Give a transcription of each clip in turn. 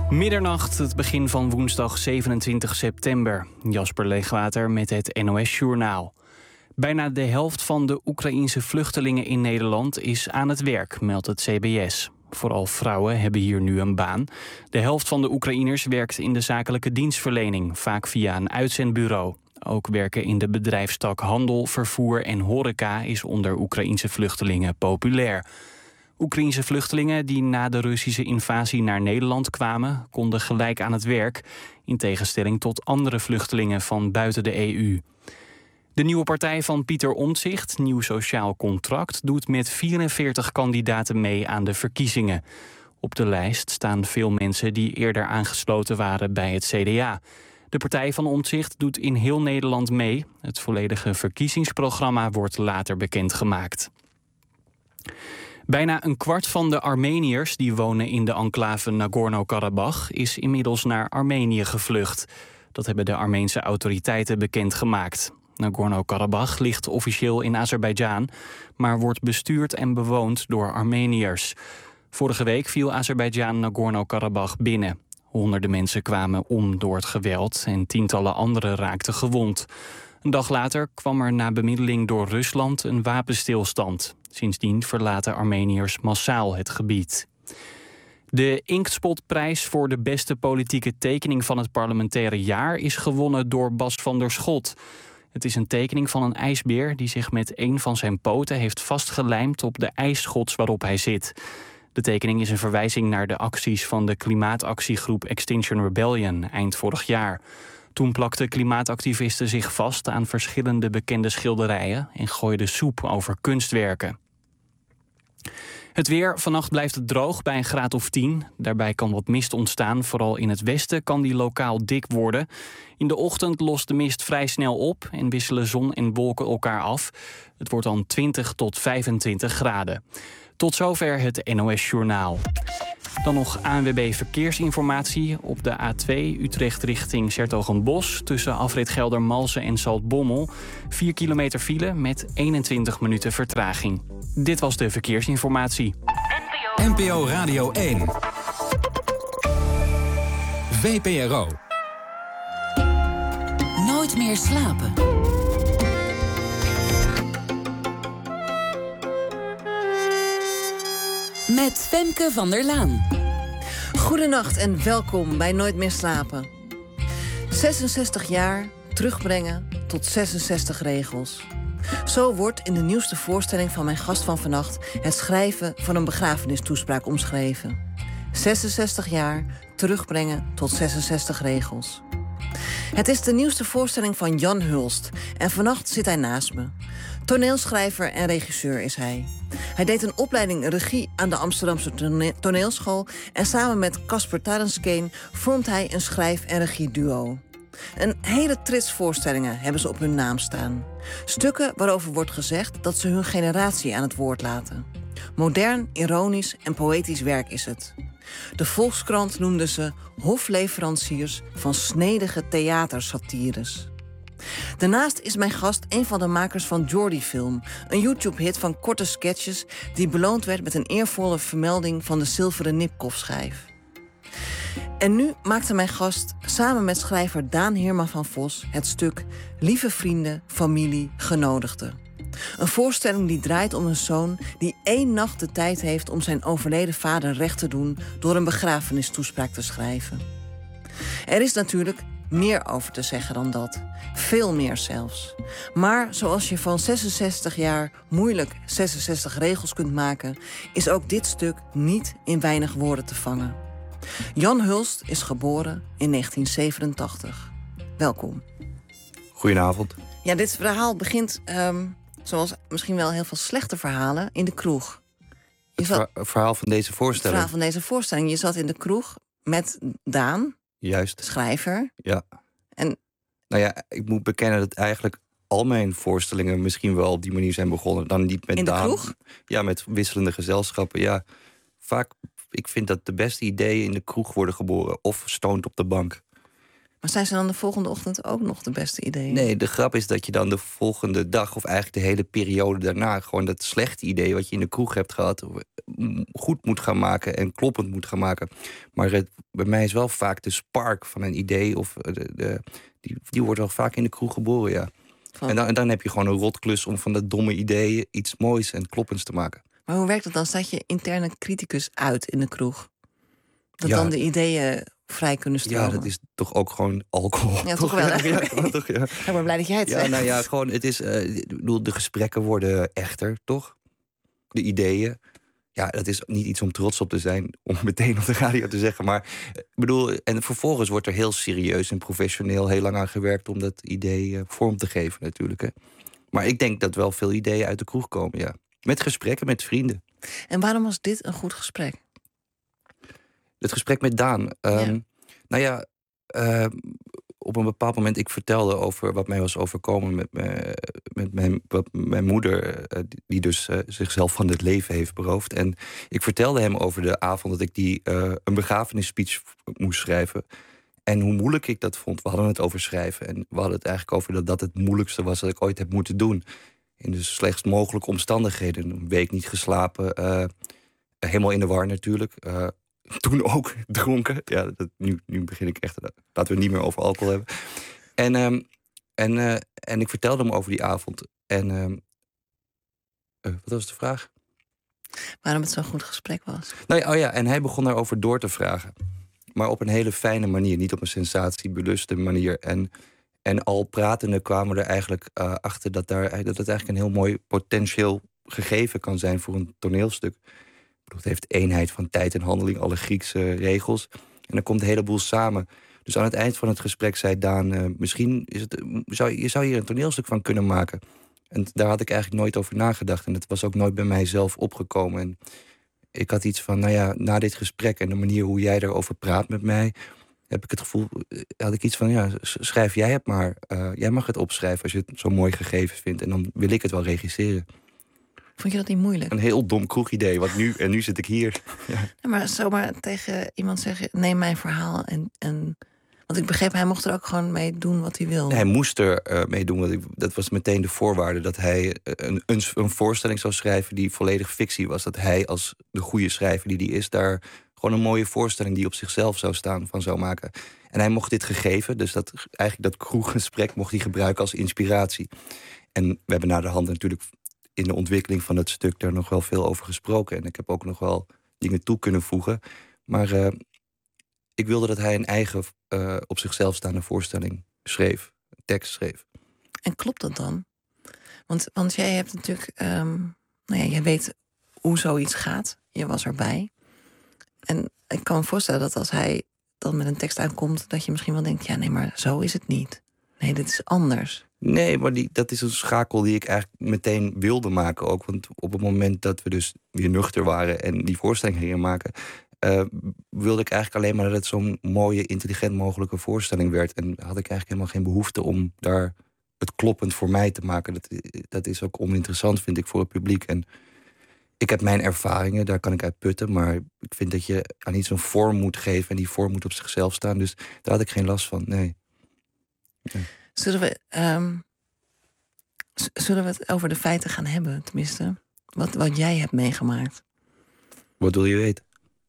Middernacht, het begin van woensdag 27 september. Jasper Leegwater met het NOS-journaal. Bijna de helft van de Oekraïense vluchtelingen in Nederland is aan het werk, meldt het CBS. Vooral vrouwen hebben hier nu een baan. De helft van de Oekraïners werkt in de zakelijke dienstverlening, vaak via een uitzendbureau. Ook werken in de bedrijfstak handel, vervoer en horeca is onder Oekraïense vluchtelingen populair. Oekraïense vluchtelingen die na de Russische invasie naar Nederland kwamen, konden gelijk aan het werk, in tegenstelling tot andere vluchtelingen van buiten de EU. De nieuwe partij van Pieter Omtzigt, Nieuw Sociaal Contract, doet met 44 kandidaten mee aan de verkiezingen. Op de lijst staan veel mensen die eerder aangesloten waren bij het CDA. De partij van Omtzigt doet in heel Nederland mee. Het volledige verkiezingsprogramma wordt later bekendgemaakt. Bijna een kwart van de Armeniërs die wonen in de enclave Nagorno-Karabach is inmiddels naar Armenië gevlucht. Dat hebben de Armeense autoriteiten bekendgemaakt. Nagorno-Karabach ligt officieel in Azerbeidzjan, maar wordt bestuurd en bewoond door Armeniërs. Vorige week viel Azerbeidzjan Nagorno-Karabach binnen. Honderden mensen kwamen om door het geweld en tientallen anderen raakten gewond. Een dag later kwam er na bemiddeling door Rusland een wapenstilstand. Sindsdien verlaten Armeniërs massaal het gebied. De Inktspotprijs voor de beste politieke tekening van het parlementaire jaar is gewonnen door Bas van der Schot. Het is een tekening van een ijsbeer die zich met een van zijn poten heeft vastgelijmd op de ijsschots waarop hij zit. De tekening is een verwijzing naar de acties van de klimaatactiegroep Extinction Rebellion eind vorig jaar. Toen plakten klimaatactivisten zich vast aan verschillende bekende schilderijen en gooiden soep over kunstwerken. Het weer, vannacht blijft het droog bij een graad of 10. Daarbij kan wat mist ontstaan, vooral in het westen kan die lokaal dik worden. In de ochtend lost de mist vrij snel op en wisselen zon en wolken elkaar af. Het wordt dan 20 tot 25 graden. Tot zover het NOS-journaal. Dan nog ANWB Verkeersinformatie op de A2 Utrecht richting 's-Hertogenbosch tussen afrit Geldermalsen en Zaltbommel. 4 kilometer file met 21 minuten vertraging. Dit was de verkeersinformatie. NPO Radio 1. VPRO. Nooit meer slapen. Met Femke van der Laan. Goedenacht en welkom bij Nooit meer slapen. 66 jaar terugbrengen tot 66 regels. Zo wordt in de nieuwste voorstelling van mijn gast van vannacht het schrijven van een begrafenistoespraak omschreven. 66 jaar terugbrengen tot 66 regels. Het is de nieuwste voorstelling van Jan Hulst en vannacht zit hij naast me. Toneelschrijver en regisseur is hij. Hij deed een opleiding regie aan de Amsterdamse toneelschool en samen met Casper Tarenskeen vormt hij een schrijf- en regieduo. Een hele trits voorstellingen hebben ze op hun naam staan. Stukken waarover wordt gezegd dat ze hun generatie aan het woord laten. Modern, ironisch en poëtisch werk is het. De Volkskrant noemde ze hofleveranciers van snedige theatersatires. Daarnaast is mijn gast een van de makers van Jordy Film, een YouTube-hit van korte sketches die beloond werd met een eervolle vermelding van de zilveren Nipkoff-schijf. En nu maakte mijn gast samen met schrijver Daan Heerma van Vos het stuk Lieve vrienden, familie, genodigden. Een voorstelling die draait om een zoon die 1 nacht de tijd heeft om zijn overleden vader recht te doen door een begrafenistoespraak te schrijven. Er is natuurlijk meer over te zeggen dan dat. Veel meer zelfs. Maar zoals je van 66 jaar moeilijk 66 regels kunt maken, is ook dit stuk niet in weinig woorden te vangen. Jan Hulst is geboren in 1987. Welkom. Goedenavond. Ja, dit verhaal begint, zoals misschien wel heel veel slechte verhalen, in de kroeg. Het verhaal van deze voorstelling. Het verhaal van deze voorstelling. Je zat in de kroeg met Daan. Juist. Schrijver. Ja. En nou ja, ik moet bekennen dat eigenlijk al mijn voorstellingen misschien wel op die manier zijn begonnen. Dan niet met in de Daan. kroeg? Ja, met wisselende gezelschappen. Ja, vaak, ik vind dat de beste ideeën in de kroeg worden geboren. Of stoned op de bank. Maar zijn ze dan de volgende ochtend ook nog de beste ideeën? Nee, de grap is dat je dan de volgende dag, of eigenlijk de hele periode daarna, gewoon dat slechte idee wat je in de kroeg hebt gehad, goed moet gaan maken en kloppend moet gaan maken. Maar bij mij is wel vaak de spark van een idee, of die wordt wel vaak in de kroeg geboren, ja. En dan heb je gewoon een rotklus om van dat domme ideeën iets moois en kloppends te maken. Maar hoe werkt het dan? Staat je interne criticus uit in de kroeg? Dat Ja. dan de ideeën vrij kunnen stromen? Ja, dat is toch ook gewoon alcohol. Ja, toch wel, hè? Ja, toch, ja. Ik ben blij dat jij het Ja, zegt. nou ja, gewoon, het is, ik bedoel, de gesprekken worden echter, toch? De ideeën. Ja, dat is niet iets om trots op te zijn, om meteen op de radio te zeggen. Maar ik bedoel, en vervolgens wordt er heel serieus en professioneel heel lang aan gewerkt om dat idee vorm te geven, natuurlijk. Hè. Maar ik denk dat wel veel ideeën uit de kroeg komen, ja. Met gesprekken met vrienden. En waarom was dit een goed gesprek? Het gesprek met Daan. Nou ja, op een bepaald moment, ik vertelde over wat mij was overkomen met mijn moeder, die dus zichzelf van het leven heeft beroofd. En ik vertelde hem over de avond dat ik een begrafenisspeech moest schrijven. En hoe moeilijk ik dat vond. We hadden het over schrijven. En we hadden het eigenlijk over dat het moeilijkste was dat ik ooit heb moeten doen. In de slechtst mogelijke omstandigheden. Een week niet geslapen. Helemaal in de war natuurlijk. Toen ook dronken. Ja, nu begin ik echt. Laten we het niet meer over alcohol hebben. En ik vertelde hem over die avond. En wat was de vraag? Waarom het zo'n goed gesprek was? Nou ja, oh ja, en hij begon daarover door te vragen. Maar op een hele fijne manier. Niet op een sensatiebeluste manier. En al pratende kwamen we er eigenlijk achter dat het eigenlijk een heel mooi potentieel gegeven kan zijn voor een toneelstuk. Het heeft eenheid van tijd en handeling, alle Griekse regels. En dan komt een heleboel samen. Dus aan het eind van het gesprek zei Daan, misschien zou je hier een toneelstuk van kunnen maken. En daar had ik eigenlijk nooit over nagedacht. En dat was ook nooit bij mijzelf opgekomen. En ik had iets van, nou ja, na dit gesprek en de manier hoe jij daarover praat met mij, heb ik het gevoel, had ik iets van, ja, schrijf jij het maar. Jij mag het opschrijven als je het zo mooi gegeven vindt. En dan wil ik het wel regisseren. Vond je dat niet moeilijk? Een heel dom kroegidee, en nu zit ik hier. Ja. Ja, maar zomaar tegen iemand zeggen, neem mijn verhaal en want ik begreep, hij mocht er ook gewoon mee doen wat hij wilde. Hij moest er mee doen, want dat was meteen de voorwaarde, dat hij een voorstelling zou schrijven die volledig fictie was. Dat hij als de goede schrijver die hij is, daar gewoon een mooie voorstelling die op zichzelf zou staan van zou maken. En hij mocht dit gegeven, dus dat kroeggesprek mocht hij gebruiken als inspiratie. En we hebben na de hand natuurlijk in de ontwikkeling van het stuk daar nog wel veel over gesproken. En ik heb ook nog wel dingen toe kunnen voegen. Maar ik wilde dat hij een eigen op zichzelf staande voorstelling schreef. Een tekst schreef. En klopt dat dan? Want jij hebt natuurlijk, jij weet hoe zoiets gaat. Je was erbij. En ik kan me voorstellen dat als hij dan met een tekst aankomt, dat je misschien wel denkt, ja, nee, maar zo is het niet. Nee, dit is anders. Nee, maar dat is een schakel die ik eigenlijk meteen wilde maken ook. Want op het moment dat we dus weer nuchter waren en die voorstelling gingen maken, wilde ik eigenlijk alleen maar dat het zo'n mooie, intelligent mogelijke voorstelling werd. En had ik eigenlijk helemaal geen behoefte om daar het kloppend voor mij te maken. Dat is ook oninteressant, vind ik, voor het publiek. En ik heb mijn ervaringen, daar kan ik uit putten. Maar ik vind dat je aan iets een vorm moet geven en die vorm moet op zichzelf staan. Dus daar had ik geen last van, nee. Zullen we het over de feiten gaan hebben, tenminste? Wat jij hebt meegemaakt. Wat wil je weten?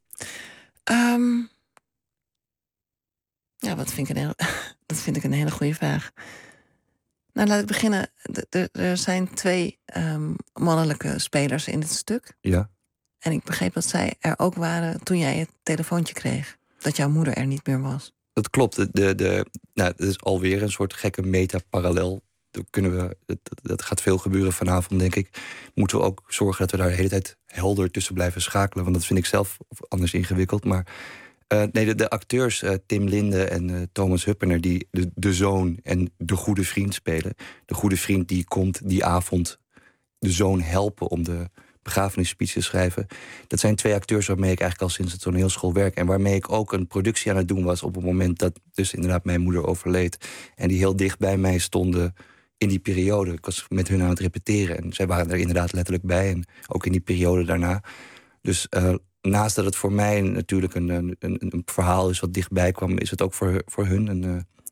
Ja, dat vind ik een hele goede vraag. Nou, laat ik beginnen. Er zijn 2 mannelijke spelers in dit stuk. Ja. En ik begreep dat zij er ook waren toen jij het telefoontje kreeg. Dat jouw moeder er niet meer was. Dat klopt. Het is alweer een soort gekke meta-parallel. Dat gaat veel gebeuren vanavond, denk ik. Moeten we ook zorgen dat we daar de hele tijd helder tussen blijven schakelen. Want dat vind ik zelf anders ingewikkeld. Maar de acteurs Tim Linde en Thomas Huppener, die de zoon en de goede vriend spelen. De goede vriend die komt die avond de zoon helpen om de begrafenisspeech te schrijven. Dat zijn 2 acteurs waarmee ik eigenlijk al sinds de toneelschool werk. En waarmee ik ook een productie aan het doen was op het moment dat dus inderdaad mijn moeder overleed. En die heel dicht bij mij stonden in die periode. Ik was met hun aan het repeteren. En zij waren er inderdaad letterlijk bij. En ook in die periode daarna. Dus naast dat het voor mij natuurlijk een verhaal is wat dichtbij kwam, is het ook voor hun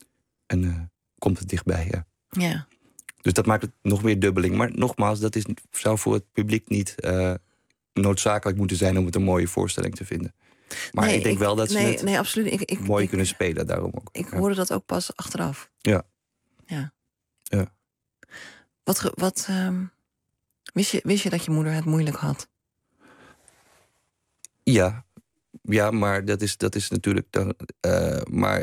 en komt het dichtbij, ja. Ja. Dus dat maakt het nog meer dubbeling. Maar nogmaals, zou voor het publiek niet noodzakelijk moeten zijn om het een mooie voorstelling te vinden. Maar Nee, ik denk wel dat ze het Nee, absoluut. mooi kunnen spelen, daarom ook. Ik hoorde dat ook pas achteraf. Ja. Ja. Ja. Wist je dat je moeder het moeilijk had? Ja, maar dat is natuurlijk dan. Maar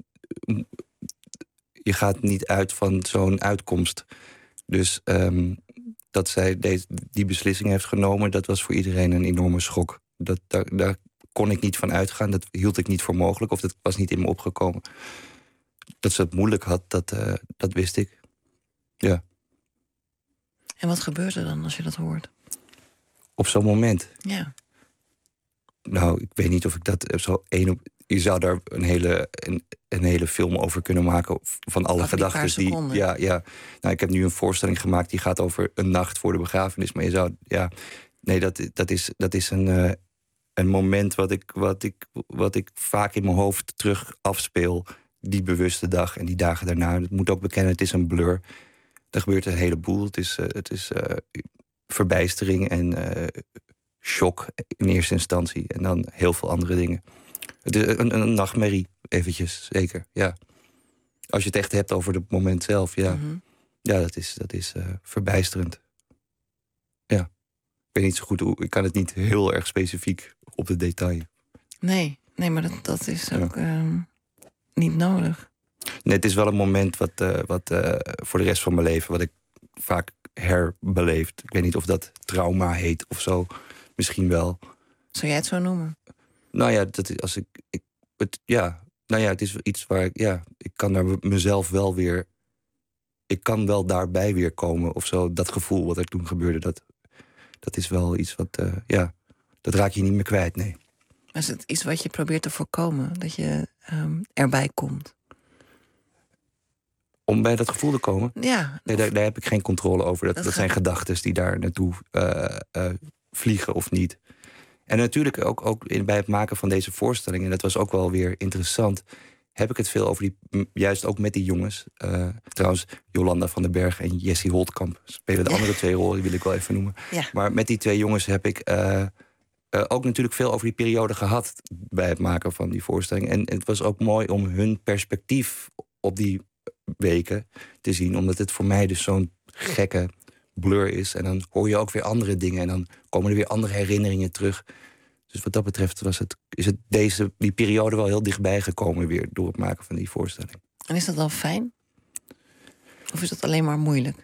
je gaat niet uit van zo'n uitkomst. Dus dat zij die beslissing heeft genomen, dat was voor iedereen een enorme schok. Daar kon ik niet van uitgaan. Dat hield ik niet voor mogelijk. Of dat was niet in me opgekomen. Dat ze het moeilijk had, dat wist ik. Ja. En wat gebeurt er dan als je dat hoort? Op zo'n moment. Ja. Nou, ik weet niet of ik dat zo je zou daar een hele film over kunnen maken van alle gedachten die. Ja. Nou, ik heb nu een voorstelling gemaakt die gaat over een nacht voor de begrafenis. Maar je zou. Ja. Nee, dat is een moment wat ik vaak in mijn hoofd terug afspeel. Die bewuste dag en die dagen daarna. Ik moet ook bekennen, het is een blur. Er gebeurt een heleboel. Het is verbijstering en shock in eerste instantie. En dan heel veel andere dingen. Het is een nachtmerrie, eventjes, zeker. Ja. Als je het echt hebt over het moment zelf, ja. Mm-hmm. Ja, dat is verbijsterend. Ja. Ik weet niet zo goed hoe. Ik kan het niet heel erg specifiek op de detail. Nee, maar dat is ook niet nodig. Nee, het is wel een moment wat voor de rest van mijn leven, wat ik vaak herbeleefd. Ik weet niet of dat trauma heet of zo. Misschien wel. Zou jij het zo noemen? Nou ja, het is iets waar ik kan daar mezelf wel weer. Ik kan wel daarbij weer komen of zo. Dat gevoel wat er toen gebeurde, dat is wel iets wat, dat raak je niet meer kwijt, nee. Maar is het iets wat je probeert te voorkomen? Dat je erbij komt? Om bij dat gevoel te komen? Ja. Nee, daar heb ik geen controle over. Dat zijn gedachten die daar naartoe vliegen of niet. En natuurlijk ook bij het maken van deze voorstelling, en dat was ook wel weer interessant, heb ik het veel over juist ook met die jongens. Trouwens, Jolanda van den Berg en Jessie Holtkamp spelen de andere twee rollen, die wil ik wel even noemen. Ja. Maar met die twee jongens heb ik ook natuurlijk veel over die periode gehad bij het maken van die voorstelling. En het was ook mooi om hun perspectief op die weken te zien, omdat het voor mij dus zo'n gekke blur is. En dan hoor je ook weer andere dingen en dan komen er weer andere herinneringen terug. Dus wat dat betreft is die periode wel heel dichtbij gekomen weer door het maken van die voorstelling. En is dat dan fijn? Of is dat alleen maar moeilijk?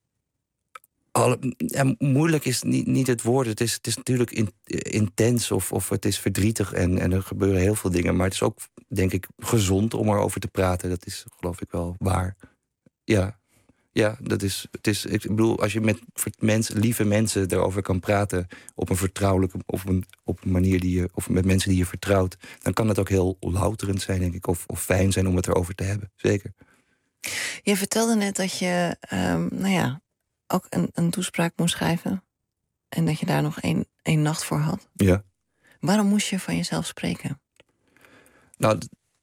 Moeilijk is niet het woord. Het is natuurlijk intens of het is verdrietig en er gebeuren heel veel dingen. Maar het is ook, denk ik, gezond om erover te praten. Dat is, geloof ik, wel waar. Ja, ik bedoel, als je met lieve mensen erover kan praten op een vertrouwelijke, op een manier of met mensen die je vertrouwt, dan kan het ook heel louterend zijn, denk ik, of fijn zijn om het erover te hebben. Zeker. Je vertelde net dat je, ook een toespraak moest schrijven en dat je daar nog één nacht voor had. Ja. Waarom moest je van jezelf spreken? Nou,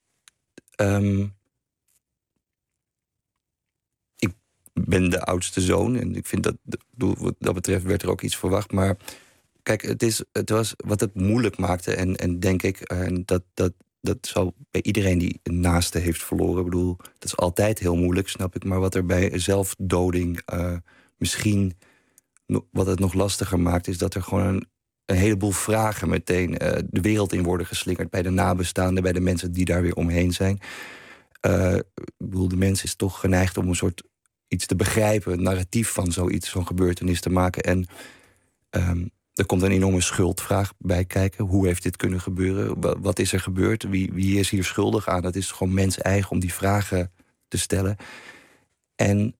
ik ben de oudste zoon en ik vind wat dat betreft werd er ook iets verwacht. Maar kijk, het was wat het moeilijk maakte en denk ik, en dat zal bij iedereen die een naaste heeft verloren. Ik bedoel, dat is altijd heel moeilijk, snap ik. Maar wat er bij zelfdoding misschien wat het nog lastiger maakt, is dat er gewoon een heleboel vragen meteen de wereld in worden geslingerd. Bij de nabestaanden, bij de mensen die daar weer omheen zijn. Ik bedoel, de mens is toch geneigd om een soort iets te begrijpen, een narratief van zo'n gebeurtenis te maken. En er komt een enorme schuldvraag bij kijken. Hoe heeft dit kunnen gebeuren? Wat is er gebeurd? Wie is hier schuldig aan? Dat is gewoon mens eigen om die vragen te stellen. En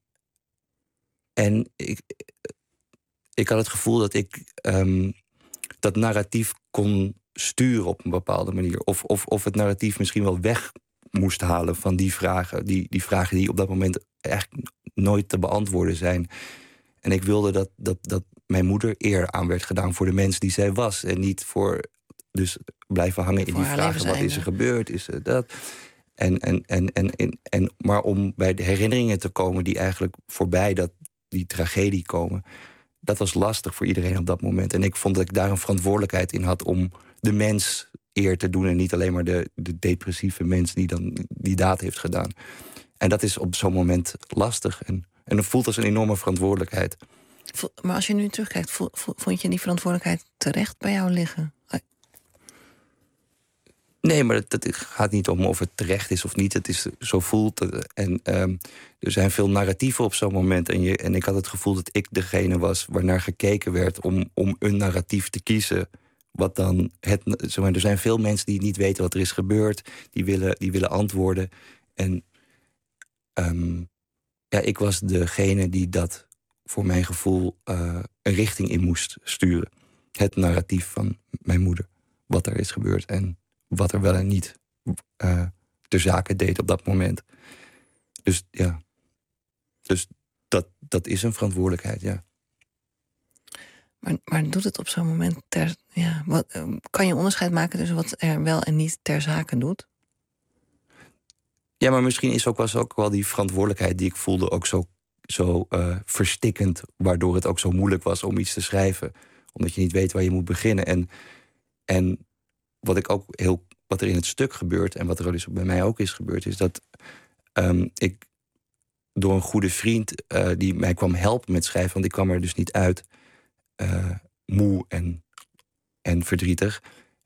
ik had het gevoel dat ik dat narratief kon sturen op een bepaalde manier. Of het narratief misschien wel weg moest halen van die vragen. Die vragen die op dat moment eigenlijk nooit te beantwoorden zijn. En ik wilde dat mijn moeder eer aan werd gedaan voor de mens die zij was. En niet voor dus blijven hangen in die vragen. Wat is er gebeurd? Is er dat? Maar om bij de herinneringen te komen die eigenlijk voorbij die tragedie komen, dat was lastig voor iedereen op dat moment. En ik vond dat ik daar een verantwoordelijkheid in had om de mens eer te doen en niet alleen maar de depressieve mens die dan die daad heeft gedaan. En dat is op zo'n moment lastig. En dat voelt als een enorme verantwoordelijkheid. Maar als je nu terugkijkt, vond je die verantwoordelijkheid terecht bij jou liggen? Nee, maar het gaat niet om of het terecht is of niet. Het is, zo voelt het. En er zijn veel narratieven op zo'n moment. En ik had het gevoel dat ik degene was waarnaar gekeken werd om een narratief te kiezen. Wat dan er zijn veel mensen die niet weten wat er is gebeurd. Die willen antwoorden. En ik was degene die dat voor mijn gevoel een richting in moest sturen. Het narratief van mijn moeder. Wat er is gebeurd en wat er wel en niet ter zake deed op dat moment. Dus ja. Dus dat is een verantwoordelijkheid, ja. Maar doet het op zo'n moment kan je onderscheid maken tussen wat er wel en niet ter zake doet? Ja, maar misschien was ook wel die verantwoordelijkheid die ik voelde ook zo verstikkend, waardoor het ook zo moeilijk was om iets te schrijven. Omdat je niet weet waar je moet beginnen. En wat er in het stuk gebeurt en wat er dus bij mij ook is gebeurd, is dat ik door een goede vriend die mij kwam helpen met schrijven, want ik kwam er dus niet uit, moe en verdrietig.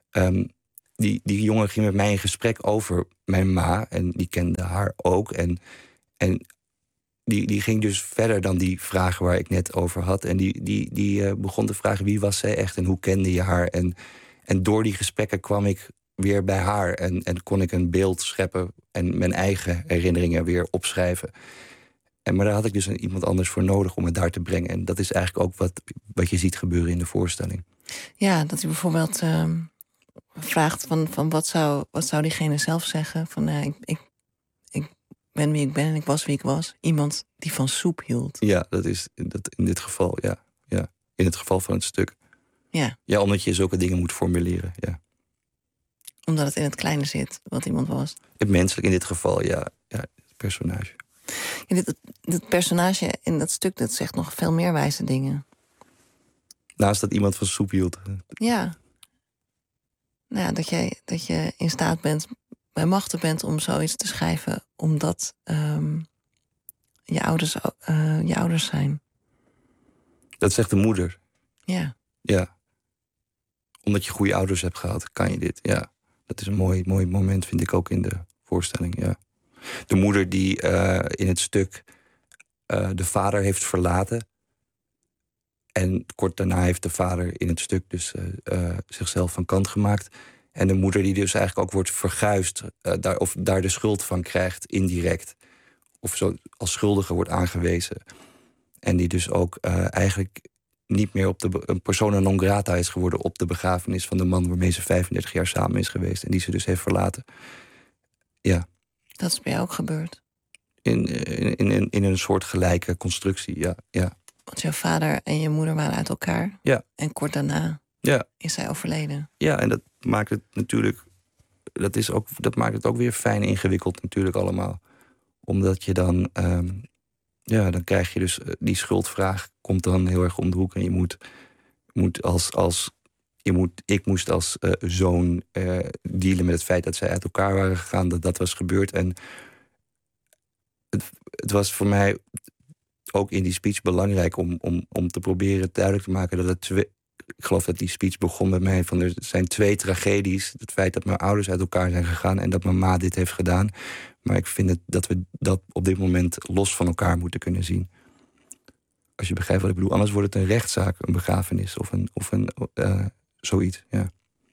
Die jongen ging met mij in gesprek over mijn ma en die kende haar ook. En die ging dus verder dan die vragen waar ik net over had. En die begon te vragen wie was zij echt en hoe kende je haar. En door die gesprekken kwam ik weer bij haar en kon ik een beeld scheppen en mijn eigen herinneringen weer opschrijven. Maar daar had ik dus iemand anders voor nodig om het daar te brengen. En dat is eigenlijk ook wat je ziet gebeuren in de voorstelling. Ja, dat hij bijvoorbeeld vraagt van wat zou diegene zelf zeggen? Van ik ben wie ik ben en ik was wie ik was. Iemand die van soep hield. Ja, dat is in dit geval, ja. In het geval van het stuk. Ja. Ja, omdat je zulke dingen moet formuleren, ja. Omdat het in het kleine zit, wat iemand was. Het menselijk in dit geval, ja. Het personage. Ja, dit personage in dat stuk, dat zegt nog veel meer wijze dingen. Naast dat iemand van soep hield. Ja. Nou ja, dat je in staat bent, bij machten bent om zoiets te schrijven, omdat je ouders zijn. Dat zegt de moeder. Ja. Ja. Omdat je goede ouders hebt gehad, kan je dit. Ja. Dat is een mooi moment, vind ik ook in de voorstelling, ja. De moeder die in het stuk de vader heeft verlaten. En kort daarna heeft de vader in het stuk dus zichzelf van kant gemaakt. En de moeder die dus eigenlijk ook wordt verguisd. Of daar de schuld van krijgt, indirect. Of zo als schuldige wordt aangewezen. En die dus ook eigenlijk niet meer een persona non grata is geworden op de begrafenis van de man waarmee ze 35 jaar samen is geweest. En die ze dus heeft verlaten. Ja. Dat is bij jou ook gebeurd? In een soort gelijke constructie, ja. Want jouw vader en je moeder waren uit elkaar. Ja. En kort daarna is hij overleden. Ja, en dat maakt het natuurlijk... Dat maakt het ook weer fijn ingewikkeld natuurlijk allemaal. Omdat je dan... dan krijg je dus... Die schuldvraag komt dan heel erg om de hoek. En ik moest als zoon dealen met het feit dat zij uit elkaar waren gegaan. Dat was gebeurd. En het was voor mij ook in die speech belangrijk om te proberen duidelijk te maken dat ik geloof dat die speech begon met mij van er zijn 2 tragedies. Het feit dat mijn ouders uit elkaar zijn gegaan en dat mijn ma dit heeft gedaan. Maar ik vind dat we dat op dit moment los van elkaar moeten kunnen zien. Als je begrijpt wat ik bedoel. Anders wordt het een rechtszaak, een begrafenis of een zoiets. Ja.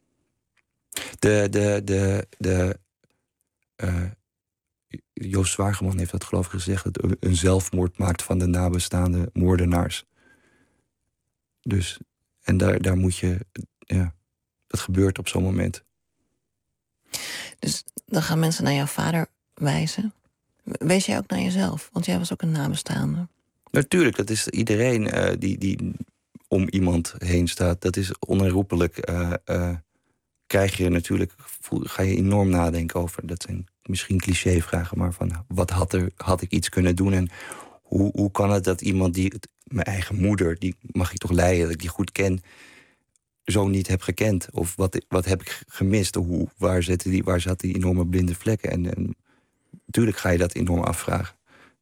Joost Zwageman heeft dat geloof ik gezegd, dat een zelfmoord maakt van de nabestaande moordenaars. Dus, en daar moet je, dat gebeurt op zo'n moment. Dus dan gaan mensen naar jouw vader wijzen. Wees jij ook naar jezelf? Want jij was ook een nabestaande. Natuurlijk, dat is iedereen die om iemand heen staat. Dat is onherroepelijk. Krijg je natuurlijk, ga je enorm nadenken over. Dat zijn misschien clichévragen, maar van wat had ik iets kunnen doen? En hoe kan het dat iemand mijn eigen moeder, die mag ik toch leiden, dat ik die goed ken, zo niet heb gekend? Of wat heb ik gemist? Waar zat die enorme blinde vlekken? En natuurlijk ga je dat enorm afvragen.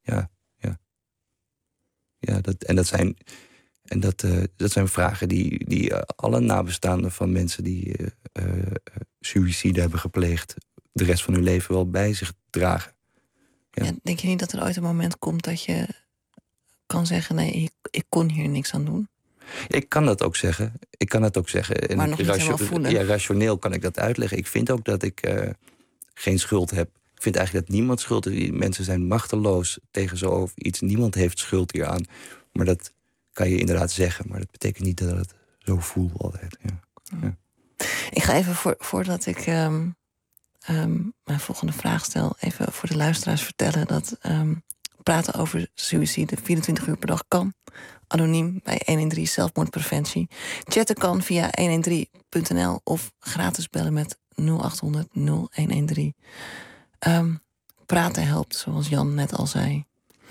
Dat zijn vragen die alle nabestaanden van mensen die suïcide hebben gepleegd de rest van hun leven wel bij zich dragen. Ja. Ja, denk je niet dat er ooit een moment komt dat je kan zeggen, nee, ik kon hier niks aan doen? Ik kan dat ook zeggen. En maar nog niet helemaal voelen. Ja, rationeel kan ik dat uitleggen. Ik vind ook dat ik geen schuld heb. Ik vind eigenlijk dat niemand schuld heeft. Mensen zijn machteloos tegen iets. Niemand heeft schuld hieraan. Maar dat kan je inderdaad zeggen. Maar dat betekent niet dat het zo voelt altijd. Ja. Ik ga even, voordat ik mijn volgende vraag stel, even voor de luisteraars vertellen dat praten over suïcide 24 uur per dag kan. Anoniem bij 113 zelfmoordpreventie. Chatten kan via 113.nl of gratis bellen met 0800 0113. Praten helpt, zoals Jan net al zei.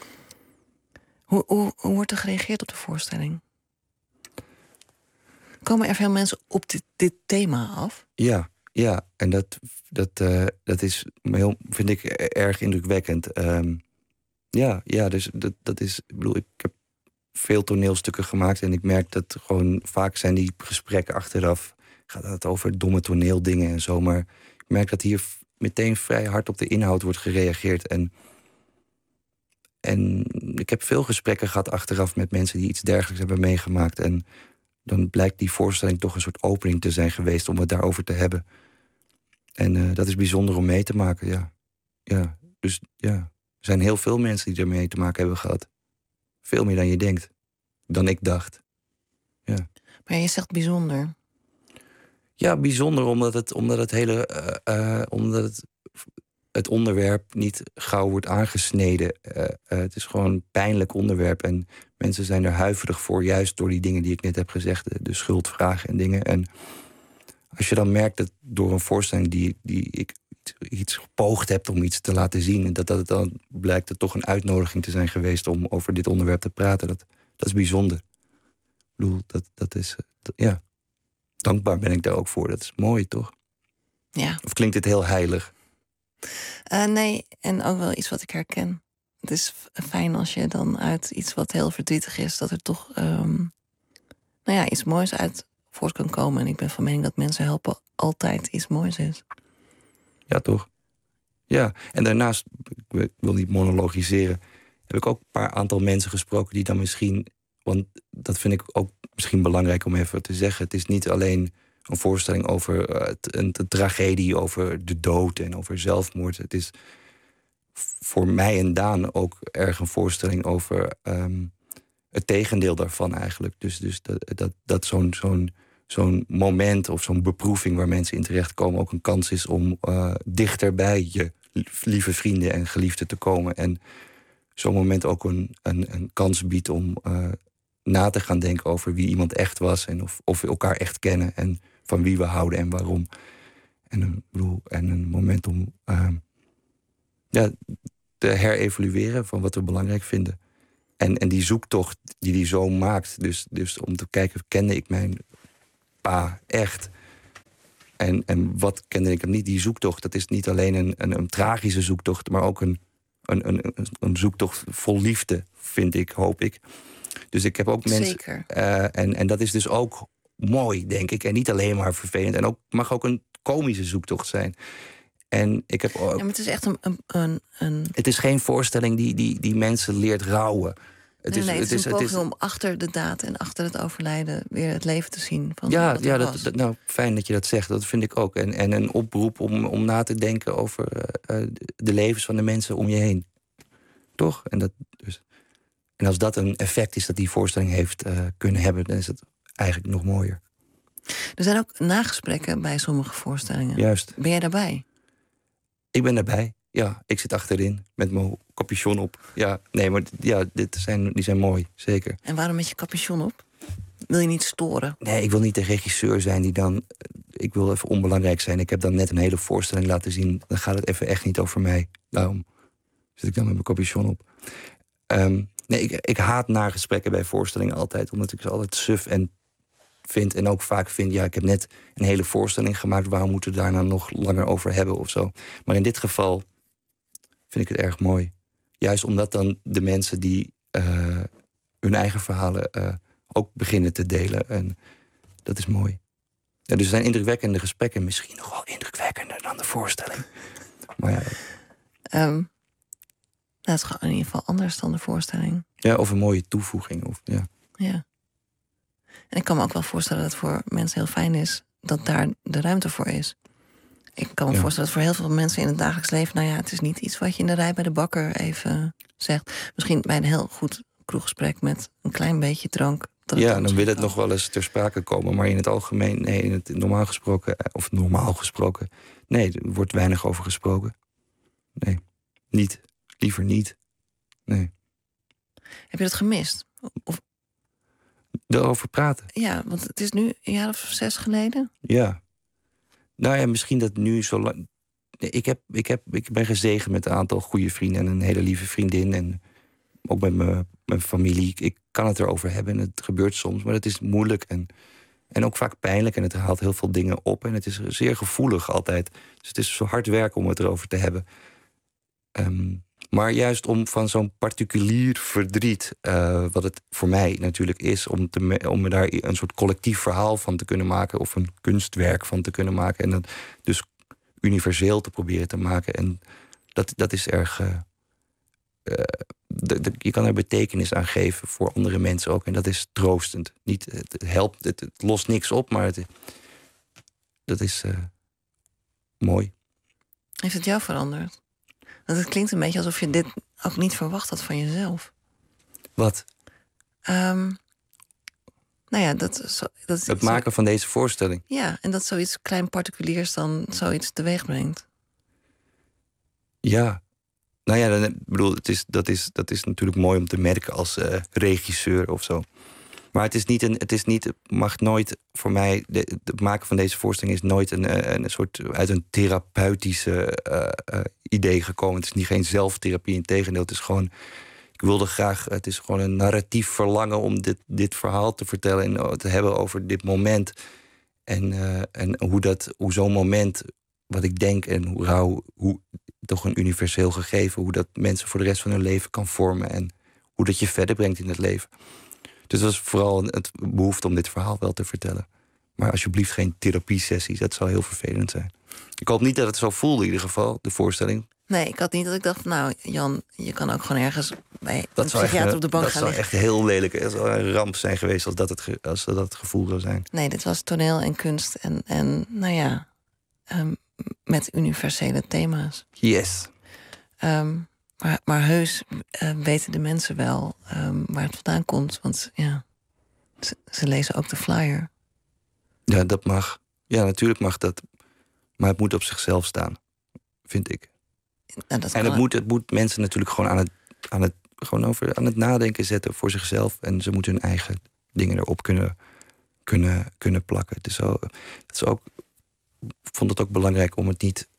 Hoe wordt er gereageerd op de voorstelling? Komen er veel mensen op dit thema af? Ja, en dat is vind ik erg indrukwekkend. Dus dat is, ik bedoel, ik heb veel toneelstukken gemaakt en ik merk dat gewoon vaak zijn die gesprekken achteraf, gaat het over domme toneeldingen en zo, maar ik merk dat hier meteen vrij hard op de inhoud wordt gereageerd. En ik heb veel gesprekken gehad achteraf met mensen die iets dergelijks hebben meegemaakt. En dan blijkt die voorstelling toch een soort opening te zijn geweest om het daarover te hebben. En dat is bijzonder om mee te maken, ja. Dus ja, er zijn heel veel mensen die ermee te maken hebben gehad. Veel meer dan je denkt. Dan ik dacht. Ja. Maar je zegt bijzonder. Ja, bijzonder omdat het onderwerp niet gauw wordt aangesneden. Het is gewoon een pijnlijk onderwerp. En mensen zijn er huiverig voor, juist door die dingen die ik net heb gezegd. De schuldvragen en dingen. En als je dan merkt dat door een voorstelling die ik iets gepoogd heb om iets te laten zien, en dat het dan blijkt het toch een uitnodiging te zijn geweest om over dit onderwerp te praten, dat is bijzonder. Ik bedoel, dat is ja. Dankbaar ben ik daar ook voor. Dat is mooi, toch? Ja. Of klinkt het heel heilig? Nee, en ook wel iets wat ik herken. Het is fijn als je dan uit iets wat heel verdrietig is, dat er toch iets moois uit voort kan komen. En ik ben van mening dat mensen helpen altijd iets moois is. Ja, toch? Ja, en daarnaast, ik wil niet monologiseren, heb ik ook een paar aantal mensen gesproken die dan misschien, want dat vind ik ook misschien belangrijk om even te zeggen, het is niet alleen een voorstelling over een tragedie, over de dood en over zelfmoord. Het is voor mij en Daan ook erg een voorstelling over het tegendeel daarvan eigenlijk. Dus dat zo'n moment of zo'n beproeving waar mensen in terechtkomen ook een kans is om dichter bij je lieve vrienden en geliefden te komen. En zo'n moment ook een kans biedt om na te gaan denken over wie iemand echt was en of we elkaar echt kennen en van wie we houden en waarom. En een moment om te herevalueren van wat we belangrijk vinden. En die zoektocht die zo maakt, dus om te kijken, kende ik mijn pa echt? En wat kende ik hem niet? Die zoektocht, dat is niet alleen een tragische zoektocht, maar ook een zoektocht vol liefde, vind ik, hoop ik. Dus ik heb ook mensen. Zeker. En dat is dus ook mooi, denk ik. En niet alleen maar vervelend. En mag ook een komische zoektocht zijn. En ik heb ook. Ja, maar het is echt een... Het is geen voorstelling die mensen leert rouwen. Het is een poging om achter de daad en achter het overlijden weer het leven te zien. Van Nou, fijn dat je dat zegt. Dat vind ik ook. En een oproep om na te denken over de levens van de mensen om je heen. Toch? En als dat een effect is dat die voorstelling heeft kunnen hebben, dan is het eigenlijk nog mooier. Er zijn ook nagesprekken bij sommige voorstellingen. Juist. Ben jij daarbij? Ik ben daarbij. Ja, ik zit achterin met mijn capuchon op. Ja, nee, maar ja, die zijn mooi, zeker. En waarom met je capuchon op? Wil je niet storen? Nee, ik wil niet de regisseur zijn die dan ik wil even onbelangrijk zijn. Ik heb dan net een hele voorstelling laten zien. Dan gaat het even echt niet over mij. Daarom zit ik dan met mijn capuchon op. Nee, ik haat nagesprekken bij voorstellingen altijd. Omdat ik ze altijd suf en vind. En ook vaak vind, ik heb net een hele voorstelling gemaakt. Waarom moeten we daar nou nog langer over hebben of zo? Maar in dit geval vind ik het erg mooi. Juist omdat dan de mensen die hun eigen verhalen ook beginnen te delen. En dat is mooi. Ja, dus er zijn indrukwekkende gesprekken. Misschien nog wel indrukwekkender dan de voorstelling. Maar ja. Dat is gewoon in ieder geval anders dan de voorstelling. Ja, of een mooie toevoeging. Ja. En ik kan me ook wel voorstellen dat het voor mensen heel fijn is dat daar de ruimte voor is. Ik kan me voorstellen dat voor heel veel mensen in het dagelijks leven... het is niet iets wat je in de rij bij de bakker even zegt. Misschien bij een heel goed kroeggesprek met een klein beetje drank. Dan wil het nog wel eens ter sprake komen. Maar in het algemeen, nee, in het normaal gesproken... nee, er wordt weinig over gesproken. Nee, niet. Liever niet. Nee. Heb je dat gemist? Of... Erover praten? Ja, want het is nu een jaar of 6 geleden. Ja. Nou ja, misschien dat nu zo lang... Ik ben gezegend met een aantal goede vrienden... en een hele lieve vriendin. En ook met mijn familie. Ik kan het erover hebben en het gebeurt soms. Maar het is moeilijk en ook vaak pijnlijk. En het haalt heel veel dingen op. En het is zeer gevoelig altijd. Dus het is zo hard werk om het erover te hebben. Maar juist om van zo'n particulier verdriet... wat het voor mij natuurlijk is... om me daar een soort collectief verhaal van te kunnen maken... of een kunstwerk van te kunnen maken... en dat dus universeel te proberen te maken. En dat is erg... je kan er betekenis aan geven voor andere mensen ook. En dat is troostend. Niet, het helpt, het lost niks op, maar dat is mooi. Heeft het jou veranderd? Want het klinkt een beetje alsof je dit ook niet verwacht had van jezelf. Wat? Het maken van deze voorstelling. Ja, en dat zoiets klein particuliers dan zoiets teweeg brengt. Ja. Nou ja, bedoel, dat is natuurlijk mooi om te merken als regisseur of zo. Maar het mag nooit voor mij... Het maken van deze voorstelling is nooit een soort uit een therapeutische idee gekomen. Het is geen zelftherapie, integendeel. Het is gewoon... Ik wilde graag... Het is gewoon een narratief verlangen om dit verhaal te vertellen... en te hebben over dit moment. En hoe zo'n moment, wat ik denk... en hoe toch een universeel gegeven... hoe dat mensen voor de rest van hun leven kan vormen... en hoe dat je verder brengt in het leven. Dus dat was vooral het behoefte om dit verhaal wel te vertellen. Maar alsjeblieft geen therapiesessies, dat zou heel vervelend zijn. Ik hoop niet dat het zo voelde in ieder geval, de voorstelling. Nee, ik had niet dat ik dacht, nou Jan, je kan ook gewoon ergens bij een psychiater op de bank gaan liggen. Dat zou echt heel lelijk, het zou een ramp zijn geweest als dat het gevoel zou zijn. Nee, dit was toneel en kunst en met universele thema's. Yes. Maar heus weten de mensen wel waar het vandaan komt. Want ja, ze lezen ook de flyer. Ja, dat mag. Ja, natuurlijk mag dat. Maar het moet op zichzelf staan, vind ik. Nou, en het moet mensen natuurlijk gewoon aan het nadenken zetten voor zichzelf. En ze moeten hun eigen dingen erop kunnen plakken. Het is ook, ik vond het ook belangrijk om het niet...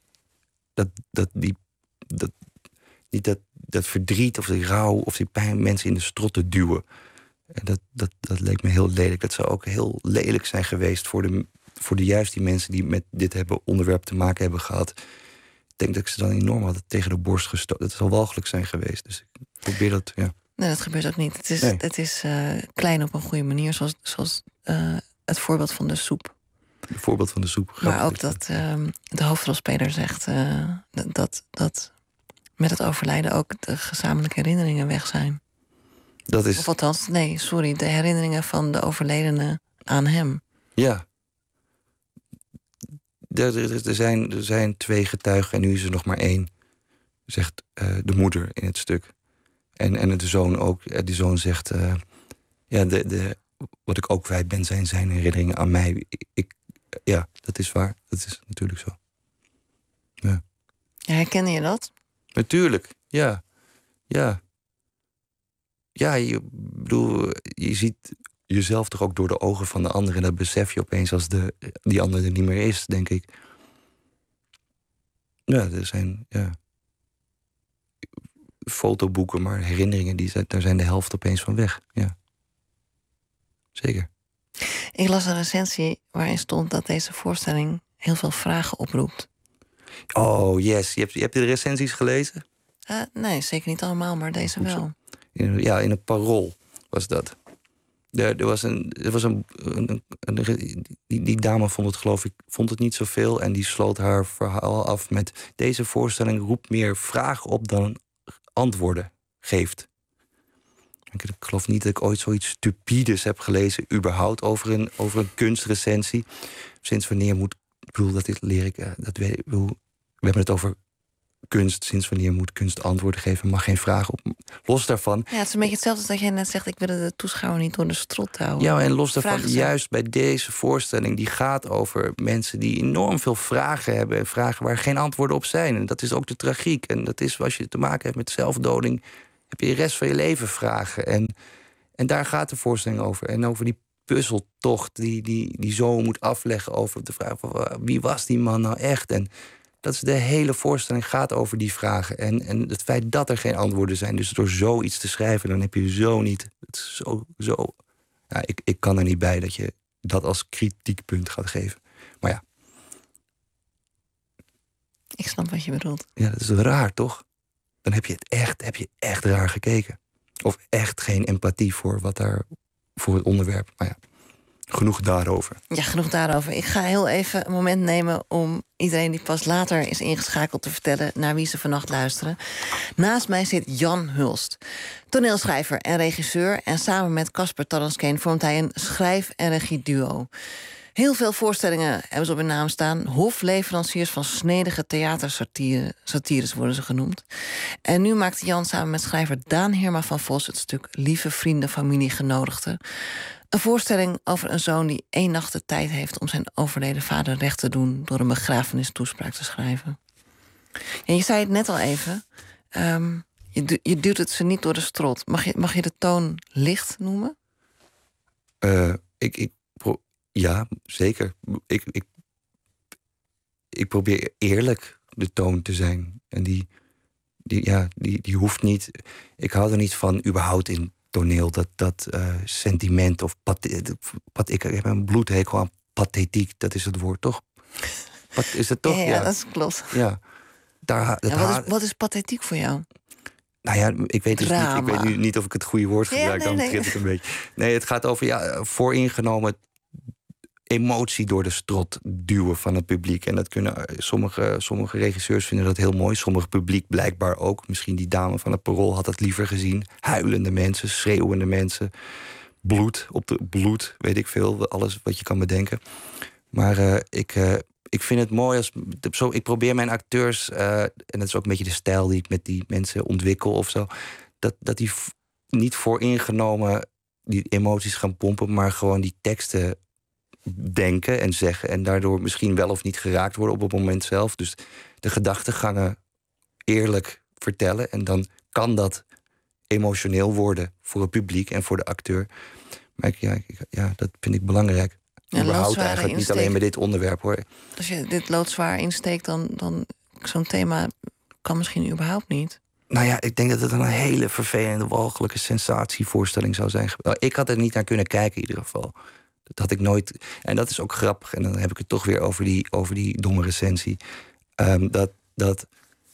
dat verdriet of die rouw of die pijn mensen in de strot te duwen. En dat leek me heel lelijk. Dat zou ook heel lelijk zijn geweest voor juist die mensen die met dit onderwerp te maken hebben gehad. Ik denk dat ik ze dan enorm had tegen de borst gestoten. Dat zal walgelijk zijn geweest. Dus ik probeer dat, ja. Nee, dat gebeurt ook niet. Het is klein op een goede manier, zoals het voorbeeld van de soep. Het voorbeeld van de soep. Maar ook dat de hoofdrolspeler zegt dat met het overlijden ook de gezamenlijke herinneringen weg zijn. Dat is... Of althans, de herinneringen van de overledene aan hem. Ja. Er zijn 2 getuigen en nu is er nog maar 1, zegt de moeder in het stuk. En de zoon ook. De zoon zegt, wat ik ook kwijt ben, zijn herinneringen aan mij. Ja, dat is waar. Dat is natuurlijk zo. Ja. Herkende je dat? Natuurlijk, ja. Ja. Ja, je ziet jezelf toch ook door de ogen van de ander. En dat besef je opeens als die ander er niet meer is, denk ik. Ja, er zijn fotoboeken, maar herinneringen, daar zijn de helft opeens van weg. Ja. Zeker. Ik las een recensie waarin stond dat deze voorstelling heel veel vragen oproept. Oh, yes. Je hebt de recensies gelezen? Nee, zeker niet allemaal, maar deze wel. In het Parool was dat. Die dame vond het niet zoveel en die sloot haar verhaal af met: deze voorstelling roept meer vragen op dan antwoorden geeft. Ik geloof niet dat ik ooit zoiets stupides heb gelezen, überhaupt, over een kunstrecensie. Sinds wanneer moet... Ik bedoel, dat leer ik... we hebben het over kunst. Sinds wanneer moet kunst antwoorden geven? Mag geen vragen op. Los daarvan... Ja, het is een beetje hetzelfde als dat jij net zegt: ik wil de toeschouwer niet door de strot houden. Ja, en los daarvan, juist bij deze voorstelling, die gaat over mensen die enorm veel vragen hebben. En vragen waar geen antwoorden op zijn. En dat is ook de tragiek. En dat is, als je te maken hebt met zelfdoding, heb je de rest van je leven vragen. En daar gaat de voorstelling over. En over die puzzeltocht die zo moet afleggen over de vraag van wie was die man nou echt? En dat is de hele voorstelling, gaat over die vragen. En het feit dat er geen antwoorden zijn. Dus door zoiets te schrijven, dan heb je zo niet... Het is zo. Ja, ik kan er niet bij dat je dat als kritiekpunt gaat geven. Maar ja. Ik snap wat je bedoelt. Ja, dat is raar, toch? Dan heb je echt raar gekeken. Of echt geen empathie voor het onderwerp. Maar ja, genoeg daarover. Ja, genoeg daarover. Ik ga heel even een moment nemen om iedereen die pas later is ingeschakeld te vertellen naar wie ze vannacht luisteren. Naast mij zit Jan Hulst, toneelschrijver en regisseur. En samen met Casper Tarrenskeen vormt hij een schrijf- en regieduo. Heel veel voorstellingen hebben ze op hun naam staan. Hofleveranciers van snedige theatersatires worden ze genoemd. En nu maakt Jan samen met schrijver Daan Heerma van Vos het stuk Lieve Vrienden, Familie, Genodigden. Een voorstelling over een zoon die 1 nacht de tijd heeft om zijn overleden vader recht te doen door een begrafenistoespraak te schrijven. En je zei het net al even, je duwt het ze niet door de strot. Mag je de toon licht noemen? Ja, zeker. Ik probeer eerlijk de toon te zijn. En die hoeft niet... Ik hou er niet van, überhaupt in toneel, dat sentiment of... Ik heb een bloedhekel aan pathetiek, dat is het woord, toch? Is het toch? Ja, dat klopt. Ja. Wat is pathetiek voor jou? Nou ja, ik weet nu niet of ik het goede woord gebruik. Dan begint het een beetje. Nee, het gaat over vooringenomen emotie door de strot duwen van het publiek. En dat kunnen sommige regisseurs vinden dat heel mooi. Sommige publiek blijkbaar ook. Misschien die dame van het Parool had dat liever gezien. Huilende mensen, schreeuwende mensen. Bloed, weet ik veel. Alles wat je kan bedenken. Maar ik vind het mooi als... Ik probeer mijn acteurs... en dat is ook een beetje de stijl die ik met die mensen ontwikkel of zo. Dat die niet vooringenomen die emoties gaan pompen, maar gewoon die teksten denken en zeggen en daardoor misschien wel of niet geraakt worden op het moment zelf. Dus de gedachtegangen eerlijk vertellen en dan kan dat emotioneel worden voor het publiek en voor de acteur. Maar dat vind ik belangrijk. Überhaupt eigenlijk niet alleen met dit onderwerp, hoor. Als je dit loodzwaar insteekt, dan zo'n thema kan misschien überhaupt niet. Nou ja, ik denk dat het een hele vervelende, walgelijke sensatievoorstelling zou zijn. Ik had er niet naar kunnen kijken in ieder geval. Dat had ik nooit. En dat is ook grappig. En dan heb ik het toch weer over die domme recensie. Dat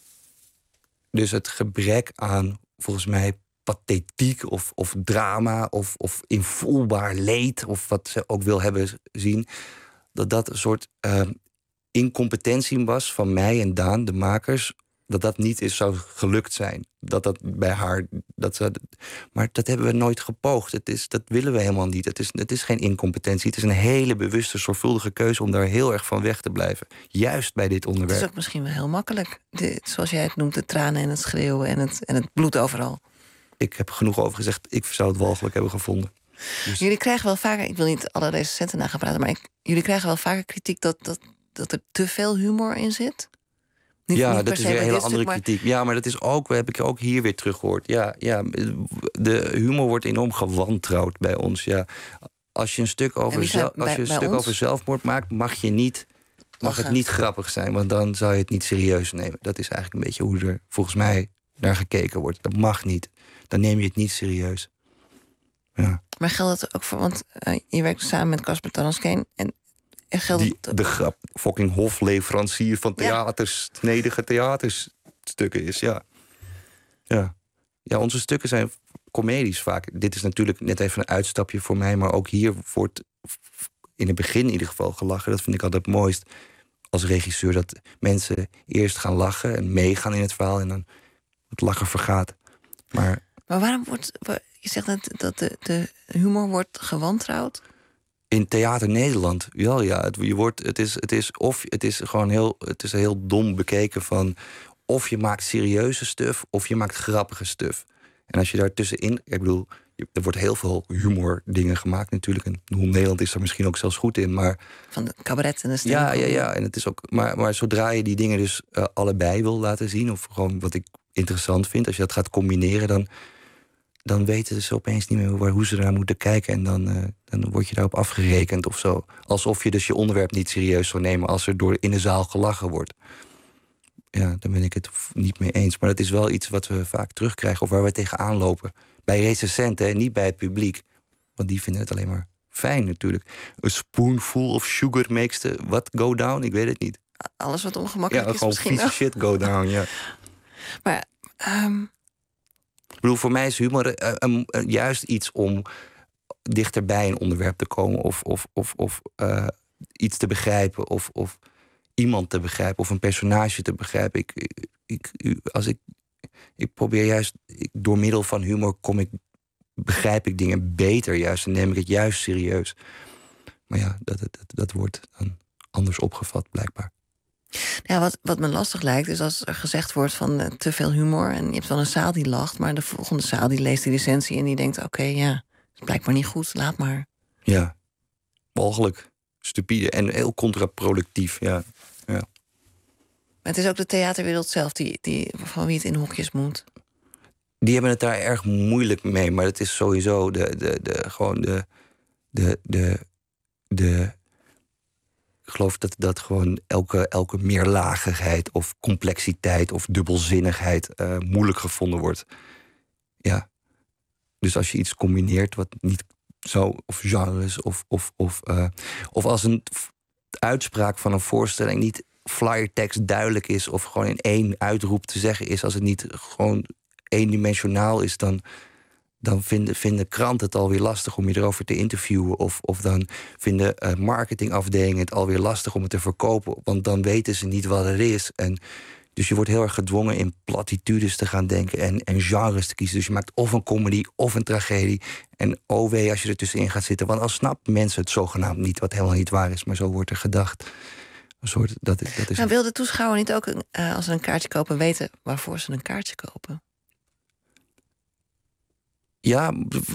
dus het gebrek aan, volgens mij, pathetiek of drama of invoelbaar leed, of wat ze ook wil hebben zien, dat een soort incompetentie was van mij en Daan, de makers, dat niet eens zou gelukt zijn. Dat bij haar... Maar dat hebben we nooit gepoogd. Dat willen we helemaal niet. Het is geen incompetentie. Het is een hele bewuste, zorgvuldige keuze om daar heel erg van weg te blijven. Juist bij dit onderwerp. Het is ook misschien wel heel makkelijk. Zoals jij het noemt, de tranen en het schreeuwen en het bloed overal. Ik heb genoeg over gezegd. Ik zou het walgelijk hebben gevonden. Dus... Jullie krijgen wel vaker... Ik wil niet alle recensenten nagaan praten, maar jullie krijgen wel vaker kritiek dat er te veel humor in zit. Niet dat per is se weer bij een hele dit andere stuk, maar kritiek. Ja, maar dat is ook, heb ik ook hier weer teruggehoord. Ja, de humor wordt enorm gewantrouwd bij ons. Ja. Als je een stuk over zelfmoord maakt, mag het niet grappig zijn. Want dan zou je het niet serieus nemen. Dat is eigenlijk een beetje hoe er volgens mij naar gekeken wordt. Dat mag niet. Dan neem je het niet serieus. Ja. Maar geldt het ook voor... Want je werkt samen met Casper Tarraskeen. En geldt De grap, fucking hofleverancier van theaters, snedige theaterstukken is, ja. Ja, onze stukken zijn comedisch vaak. Dit is natuurlijk net even een uitstapje voor mij, maar ook hier wordt in het begin in ieder geval gelachen. Dat vind ik altijd het mooist als regisseur, dat mensen eerst gaan lachen en meegaan in het verhaal en dan het lachen vergaat. Maar waarom je zegt dat de humor wordt gewantrouwd? In Theater Nederland, wel ja. Het is gewoon heel dom bekeken van of je maakt serieuze stuff of je maakt grappige stuff. En als je daar tussenin, ik bedoel, er wordt heel veel humor dingen gemaakt natuurlijk. En Nederland is er misschien ook zelfs goed in, maar van de cabaret en de stem. Ja. En het is ook, maar zodra je die dingen dus allebei wil laten zien, of gewoon wat ik interessant vind, als je dat gaat combineren, dan weten ze opeens niet meer hoe ze naar moeten kijken. En dan word je daarop afgerekend of zo. Alsof je dus je onderwerp niet serieus zou nemen als er in de zaal gelachen wordt. Ja, daar ben ik het niet mee eens. Maar dat is wel iets wat we vaak terugkrijgen of waar we tegenaan lopen. Bij recensenten, niet bij het publiek. Want die vinden het alleen maar fijn natuurlijk. A spoonful of sugar makes the what go down? Ik weet het niet. Alles wat ongemakkelijk is misschien. Ja, gewoon vieze shit go down, ja. Maar ik bedoel, voor mij is humor juist iets om dichterbij een onderwerp te komen. Of iets te begrijpen. Of iemand te begrijpen. Of een personage te begrijpen. Ik probeer juist, door middel van humor begrijp ik dingen beter juist. En neem ik het juist serieus. Maar ja, dat wordt dan anders opgevat blijkbaar. Ja, wat me lastig lijkt is als er gezegd wordt van te veel humor en je hebt wel een zaal die lacht, maar de volgende zaal die leest die recensie en die denkt oké, het is blijkbaar niet goed, laat maar. Ja, walgelijk, stupide en heel contraproductief, ja. Maar het is ook de theaterwereld zelf van wie het in hokjes moet. Die hebben het daar erg moeilijk mee, maar het is sowieso ik geloof dat gewoon elke meerlagigheid of complexiteit of dubbelzinnigheid moeilijk gevonden wordt. Ja. Dus als je iets combineert wat niet zo, of genres, of als een uitspraak van een voorstelling niet flyertekst duidelijk is, of gewoon in één uitroep te zeggen is, als het niet gewoon eendimensionaal is, dan vinden kranten het alweer lastig om je erover te interviewen. Of dan vinden marketingafdelingen het alweer lastig om het te verkopen. Want dan weten ze niet wat er is. En dus je wordt heel erg gedwongen in platitudes te gaan denken en genres te kiezen. Dus je maakt of een comedy of een tragedie. En oh wee als je er tussenin gaat zitten. Want dan snappen mensen het zogenaamd niet, wat helemaal niet waar is. Maar zo wordt er gedacht. Dat is nou, wil de toeschouwer niet ook, als ze een kaartje kopen, weten waarvoor ze een kaartje kopen? Ja,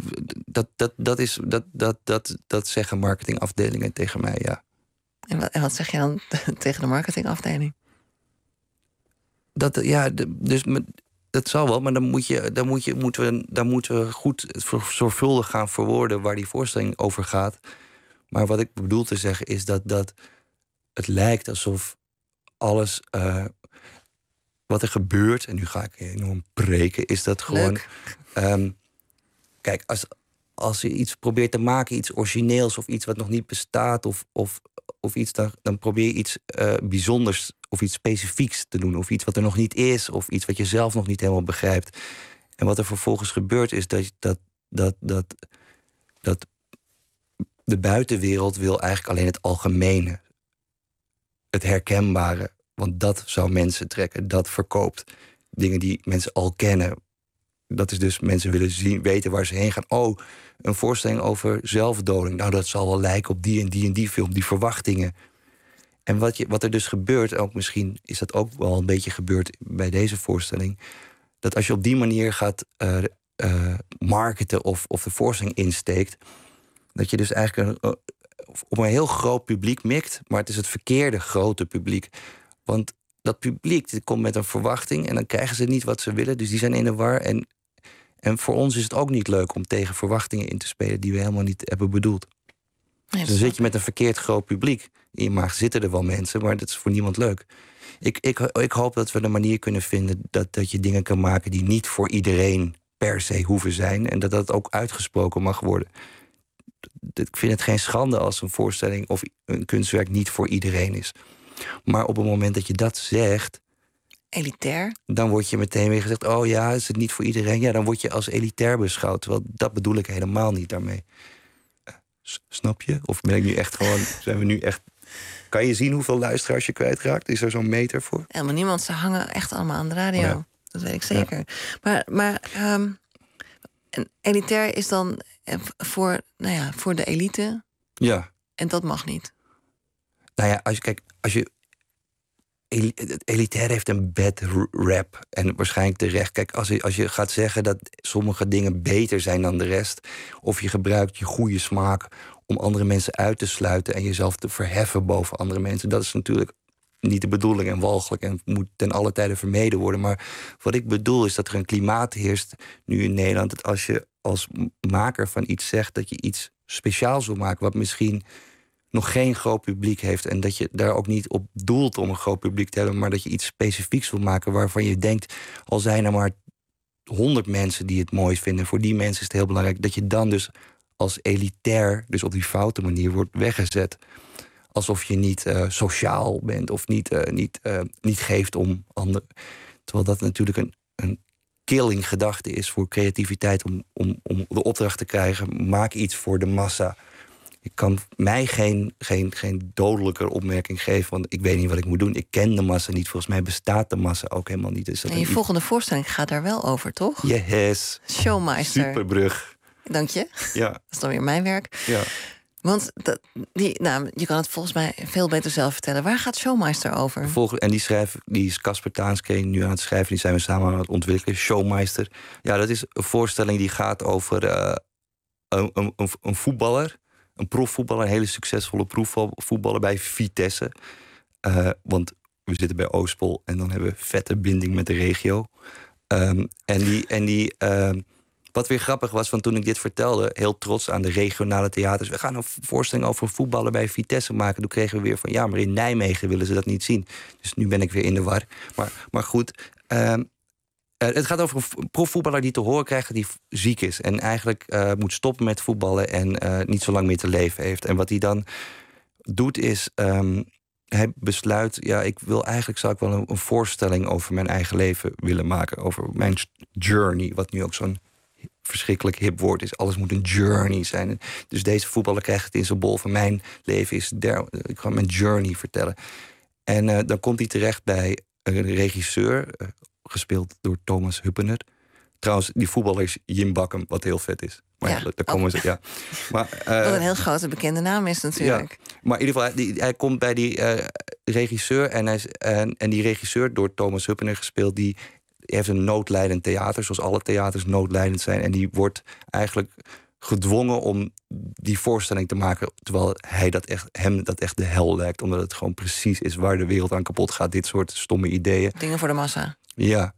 dat zeggen marketingafdelingen tegen mij, ja. En wat zeg je dan tegen de marketingafdeling? Dat zal wel, maar dan moeten we goed zorgvuldig gaan verwoorden waar die voorstelling over gaat. Maar wat ik bedoel te zeggen is dat het lijkt alsof alles wat er gebeurt, en nu ga ik enorm preken, is dat gewoon. Kijk, als je iets probeert te maken, iets origineels of iets wat nog niet bestaat, of iets, dan probeer je iets bijzonders of iets specifieks te doen. Of iets wat er nog niet is, of iets wat je zelf nog niet helemaal begrijpt. En wat er vervolgens gebeurt is dat de buitenwereld wil eigenlijk alleen het algemene. Het herkenbare. Want dat zou mensen trekken, dat verkoopt. Dingen die mensen al kennen. Dat is dus, mensen willen weten waar ze heen gaan. Oh, een voorstelling over zelfdoding. Nou, dat zal wel lijken op die en die en die film. Die verwachtingen. En wat er dus gebeurt, ook misschien is dat ook wel een beetje gebeurd bij deze voorstelling. Dat als je op die manier gaat marketen of de voorstelling insteekt, dat je dus eigenlijk op een heel groot publiek mikt, maar het is het verkeerde grote publiek. Want dat publiek die komt met een verwachting en dan krijgen ze niet wat ze willen. Dus die zijn in de war. En voor ons is het ook niet leuk om tegen verwachtingen in te spelen die we helemaal niet hebben bedoeld. Ja, Dus dan zit je met een verkeerd groot publiek. In je maag zitten er wel mensen, maar dat is voor niemand leuk. Ik hoop dat we een manier kunnen vinden dat je dingen kan maken die niet voor iedereen per se hoeven zijn. En dat ook uitgesproken mag worden. Ik vind het geen schande als een voorstelling of een kunstwerk niet voor iedereen is. Maar op het moment dat je dat zegt, elitair. Dan word je meteen weer gezegd, oh ja, is het niet voor iedereen? Ja, dan word je als elitair beschouwd. Terwijl dat bedoel ik helemaal niet daarmee. Snap je? Of ben ik nu echt gewoon, zijn we nu echt... Kan je zien hoeveel luisteraars je kwijtraakt? Is er zo'n meter voor? Helemaal niemand, ze hangen echt allemaal aan de radio. Oh ja. Dat weet ik zeker. Ja. Maar elitair is dan voor de elite. Ja. En dat mag niet. Nou ja, als je het elitair heeft een bad rap. En waarschijnlijk terecht. Kijk, als je gaat zeggen dat sommige dingen beter zijn dan de rest, of je gebruikt je goede smaak om andere mensen uit te sluiten en jezelf te verheffen boven andere mensen, dat is natuurlijk niet de bedoeling en walgelijk en moet ten alle tijde vermeden worden. Maar wat ik bedoel is dat er een klimaat heerst nu in Nederland, dat als je als maker van iets zegt dat je iets speciaals wil maken wat misschien nog geen groot publiek heeft en dat je daar ook niet op doelt om een groot publiek te hebben, maar dat je iets specifieks wil maken waarvan je denkt, al zijn er maar 100 mensen die het mooi vinden, voor die mensen is het heel belangrijk dat je dan dus als elitair, dus op die foute manier, wordt weggezet. Alsof je niet sociaal bent of niet geeft om anderen. Terwijl dat natuurlijk een killing gedachte is voor creativiteit om de opdracht te krijgen. Maak iets voor de massa. Ik kan mij geen dodelijker opmerking geven, want ik weet niet wat ik moet doen. Ik ken de massa niet. Volgens mij bestaat de massa ook helemaal niet. Dus en je volgende voorstelling gaat daar wel over, toch? Yes. Showmeister. Superbrug. Dank je. Ja. Dat is dan weer mijn werk. Ja. Want je kan het volgens mij veel beter zelf vertellen. Waar gaat Showmeister over? En die is Casper Taanskeen nu aan het schrijven. Die zijn we samen aan het ontwikkelen. Showmeister. Ja, dat is een voorstelling die gaat over een voetballer. Een profvoetballer, een hele succesvolle profvoetballer bij Vitesse. Want we zitten bij Oostpol en dan hebben we vette binding met de regio. Wat weer grappig was, van toen ik dit vertelde, heel trots aan de regionale theaters. We gaan een voorstelling over voetballen bij Vitesse maken. Toen kregen we weer van, ja, maar in Nijmegen willen ze dat niet zien. Dus nu ben ik weer in de war. Maar goed, het gaat over een profvoetballer die te horen krijgt dat hij ziek is. En eigenlijk moet stoppen met voetballen en niet zo lang meer te leven heeft. En wat hij dan doet is, hij besluit, zou ik wel een voorstelling over mijn eigen leven willen maken. Over mijn journey, wat nu ook zo'n verschrikkelijk hip woord is. Alles moet een journey zijn. Dus deze voetballer krijgt het in zijn bol van mijn leven is ik ga mijn journey vertellen. En dan komt hij terecht bij een regisseur, gespeeld door Thomas Huppener. Trouwens, die voetballer is Jim Bakkum, wat heel vet is. Maar ja, daar komen ze. Ja. Maar, wat een heel grote bekende naam is natuurlijk. Ja, maar in ieder geval, hij komt bij die regisseur en die regisseur, door Thomas Huppener gespeeld, die heeft een noodlijdend theater, zoals alle theaters noodlijdend zijn. En die wordt eigenlijk gedwongen om die voorstelling te maken, terwijl hem dat echt de hel lijkt, omdat het gewoon precies is waar de wereld aan kapot gaat. Dit soort stomme ideeën. Dingen voor de massa. Ja.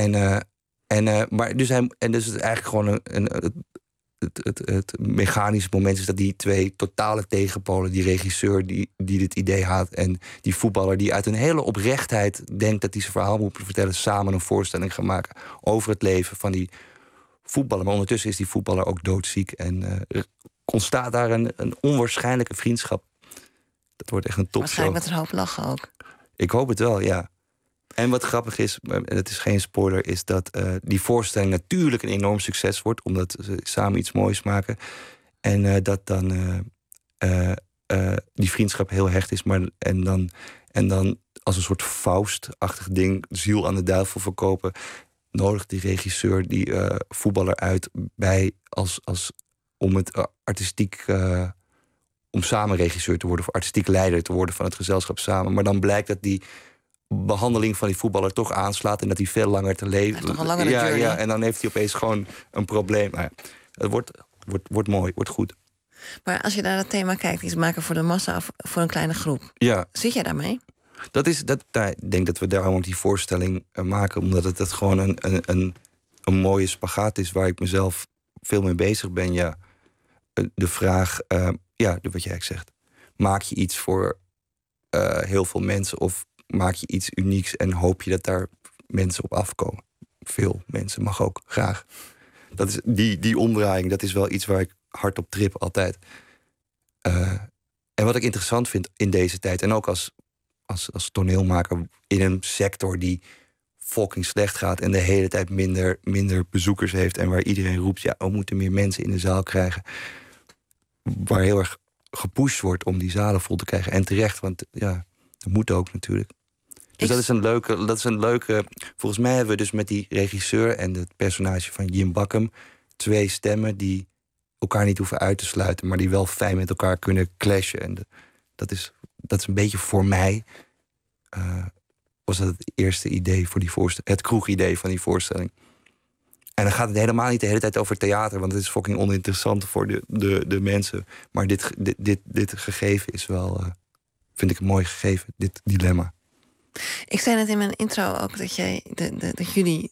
Dus het is eigenlijk gewoon het mechanische moment is dat die twee totale tegenpolen, die regisseur die dit idee had en die voetballer die uit een hele oprechtheid denkt dat hij zijn verhaal moet vertellen, samen een voorstelling gaan maken over het leven van die voetballer. Maar ondertussen is die voetballer ook doodziek en ontstaat daar een onwaarschijnlijke vriendschap. Dat wordt echt een topshow. Waarschijnlijk met een hoop lachen ook. Ik hoop het wel, ja. En wat grappig is, en het is geen spoiler, is dat die voorstelling natuurlijk een enorm succes wordt, omdat ze samen iets moois maken. En dat dan die vriendschap heel hecht is, en dan als een soort Faust-achtig ding, ziel aan de duivel verkopen, nodigt die regisseur die voetballer uit bij om het artistiek om samen regisseur te worden, of artistiek leider te worden van het gezelschap samen. Maar dan blijkt dat die behandeling van die voetballer toch aanslaat en dat hij veel langer te leven. Toch een langere journey. Ja, en dan heeft hij opeens gewoon een probleem. Maar het wordt mooi, wordt goed. Maar als je naar dat thema kijkt, iets maken voor de massa of voor een kleine groep, Ja. zit jij daarmee? Ik denk dat we daarom ook die voorstelling maken. Omdat het gewoon een mooie spagaat is waar ik mezelf veel mee bezig ben. Ja, de vraag, wat jij zegt. Maak je iets voor heel veel mensen of maak je iets unieks en hoop je dat daar mensen op afkomen? Veel mensen, mag ook graag. Dat is die omdraaiing, dat is wel iets waar ik hard op trip altijd. En wat ik interessant vind in deze tijd, en ook als toneelmaker in een sector die fucking slecht gaat en de hele tijd minder bezoekers heeft en waar iedereen roept, ja, we moeten meer mensen in de zaal krijgen. Waar heel erg gepusht wordt om die zalen vol te krijgen. En terecht, want ja, dat moet ook natuurlijk. Dus dat is een leuke. Volgens mij hebben we dus met die regisseur en het personage van Jim Bakkum 2 stemmen die elkaar niet hoeven uit te sluiten, maar die wel fijn met elkaar kunnen clashen. En dat is een beetje voor mij. Was dat het eerste idee voor die voorstelling? Het kroegidee van die voorstelling. En dan gaat het helemaal niet de hele tijd over theater, want het is fucking oninteressant voor de mensen. Maar dit gegeven is wel, vind ik een mooi gegeven, dit dilemma. Ik zei net in mijn intro ook dat dat jullie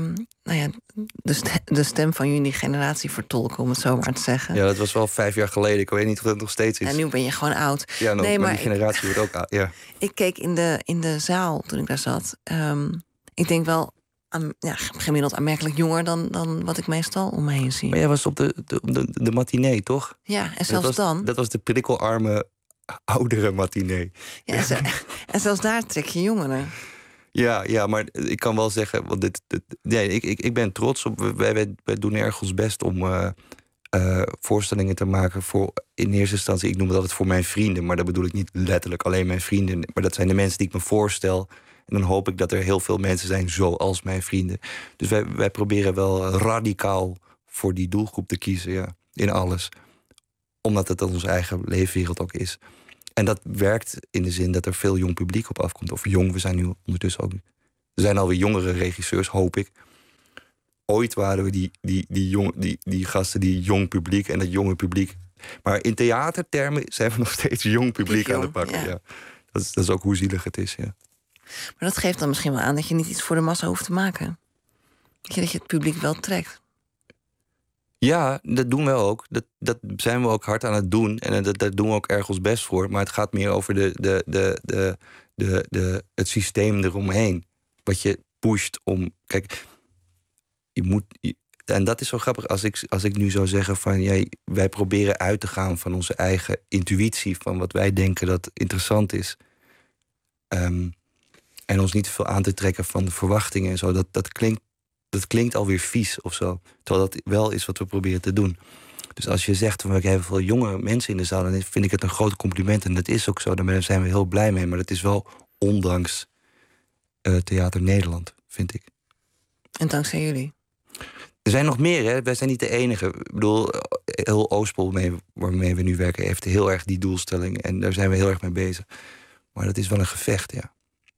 de stem van jullie generatie vertolken, om het zo maar te zeggen. Ja, dat was wel 5 jaar geleden. Ik weet niet of dat nog steeds is. En nu ben je gewoon oud. Ja, maar die generatie wordt ook oud. Ja. Ik keek in de zaal toen ik daar zat. Ik denk wel gemiddeld aanmerkelijk jonger dan wat ik meestal om me heen zie. Maar jij was op de matinee, toch? Ja, en zelfs dan. Dat was de prikkelarme oudere matinee. Ja, en zelfs daar trek je jongeren. Ja, maar ik kan wel zeggen, want ik ben trots op. Wij doen erg ons best om voorstellingen te maken voor, in eerste instantie, ik noem het altijd voor mijn vrienden, maar dat bedoel ik niet letterlijk alleen mijn vrienden, maar dat zijn de mensen die ik me voorstel. En dan hoop ik dat er heel veel mensen zijn zoals mijn vrienden. Dus wij proberen wel radicaal voor die doelgroep te kiezen, ja, in alles. Omdat het onze eigen leefwereld ook is. En dat werkt in de zin dat er veel jong publiek op afkomt. Of jong, we zijn nu ondertussen ook. Er zijn alweer jongere regisseurs, hoop ik. Ooit waren we die gasten, die jong publiek en dat jonge publiek. Maar in theatertermen zijn we nog steeds jong publiek aan het pakken. Ja. Dat is ook hoe zielig het is, ja. Maar dat geeft dan misschien wel aan dat je niet iets voor de massa hoeft te maken. Dat je het publiek wel trekt. Ja, dat doen we ook. Dat zijn we ook hard aan het doen. En daar doen we ook erg ons best voor. Maar het gaat meer over het systeem eromheen. Wat je pusht om. Kijk, je moet. En dat is zo grappig. Als ik nu zou zeggen van wij proberen uit te gaan van onze eigen intuïtie, van wat wij denken dat interessant is. En ons niet te veel aan te trekken van de verwachtingen en zo. Dat klinkt alweer vies of zo. Terwijl dat wel is wat we proberen te doen. Dus als je zegt, we hebben veel jonge mensen in de zaal, dan vind ik het een groot compliment. En dat is ook zo, daar zijn we heel blij mee. Maar dat is wel ondanks Theater Nederland, vind ik. En dankzij jullie? Er zijn nog meer, hè. Wij zijn niet de enige. Ik bedoel, heel Oostpol, waarmee we nu werken, heeft heel erg die doelstelling. En daar zijn we heel erg mee bezig. Maar dat is wel een gevecht, ja.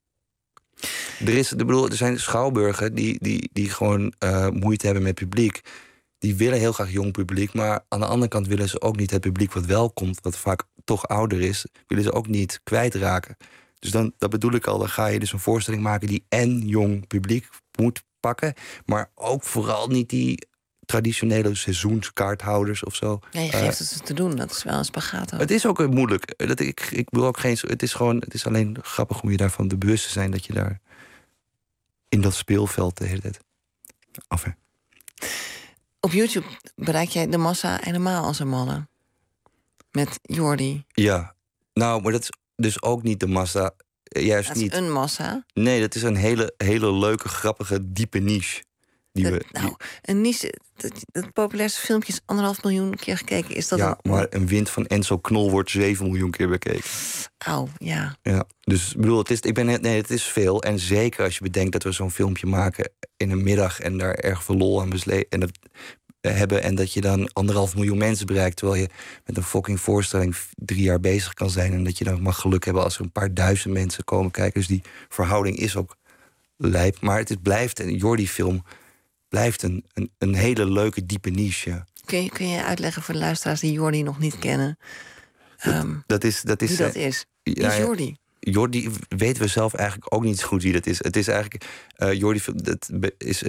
Er zijn schouwburgen die gewoon moeite hebben met publiek. Die willen heel graag jong publiek, maar aan de andere kant willen ze ook niet het publiek wat wel komt, wat vaak toch ouder is, willen ze ook niet kwijtraken. Dus dat bedoel ik al, dan ga je dus een voorstelling maken die en jong publiek moet pakken, maar ook vooral niet die traditionele seizoenskaarthouders of zo. Ja, je geeft het ze te doen, dat is wel een spagaat. Het is ook moeilijk. Ik wil ook geen. Het is alleen grappig om je daarvan te bewust te zijn dat je daar in dat speelveld de hele tijd af. Op YouTube bereik jij de massa helemaal als een malle. Met Jordi. Ja, nou, maar dat is dus ook niet de massa. Juist dat is niet een massa. Nee, dat is een hele leuke, grappige, diepe niche. Een niche. Het populairste filmpje is 1,5 miljoen keer gekeken. Is dat ja, maar een wind van Enzo Knol wordt 7 miljoen keer bekeken. Ja. Dus ik bedoel, het is veel. En zeker als je bedenkt dat we zo'n filmpje maken in een middag en daar erg veel lol aan hebben. En dat je dan 1,5 miljoen mensen bereikt, terwijl je met een fucking voorstelling 3 jaar bezig kan zijn. En dat je dan mag geluk hebben als er een paar duizend mensen komen kijken. Dus die verhouding is ook lijp. Maar blijft een Jordi-film. Blijft een hele leuke, diepe niche. Ja. Kun je uitleggen voor de luisteraars die Jordi nog niet kennen? Dat is wie dat is? Wie is Jordi? Jordi weten we zelf eigenlijk ook niet zo goed wie dat is. Het is eigenlijk Jordi, dat is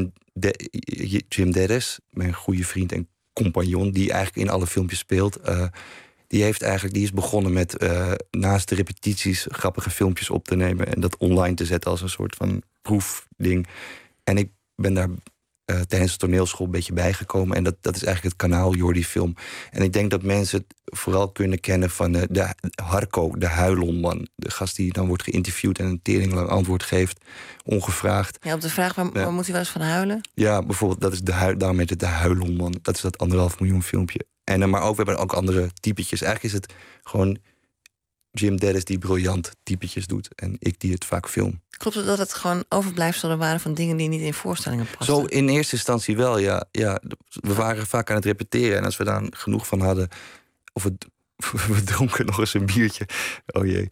Jim Dennis, mijn goede vriend en compagnon, die eigenlijk in alle filmpjes speelt. Die is begonnen met naast de repetities grappige filmpjes op te nemen en dat online te zetten als een soort van proefding. En ik ben daar tijdens de toneelschool een beetje bijgekomen. En dat is eigenlijk het kanaal Jordi Film. En ik denk dat mensen het vooral kunnen kennen van de Harco, de huilonman. De gast die dan wordt geïnterviewd en een teringlang antwoord geeft, ongevraagd. Ja, op de vraag, waar moet hij wel eens van huilen? Ja, bijvoorbeeld, dat is daarom heet het de huilonman. Dat is dat 1,5 miljoen filmpje. En, maar we hebben ook andere typetjes. Eigenlijk is het gewoon Jim Dennis die briljant typetjes doet. En ik die het vaak film. Klopt het dat het gewoon overblijfselen waren van dingen die niet in voorstellingen pasten? Zo in eerste instantie wel, ja. We waren vaak aan het repeteren. En als we daar genoeg van hadden, of we dronken nog eens een biertje. Oh jee.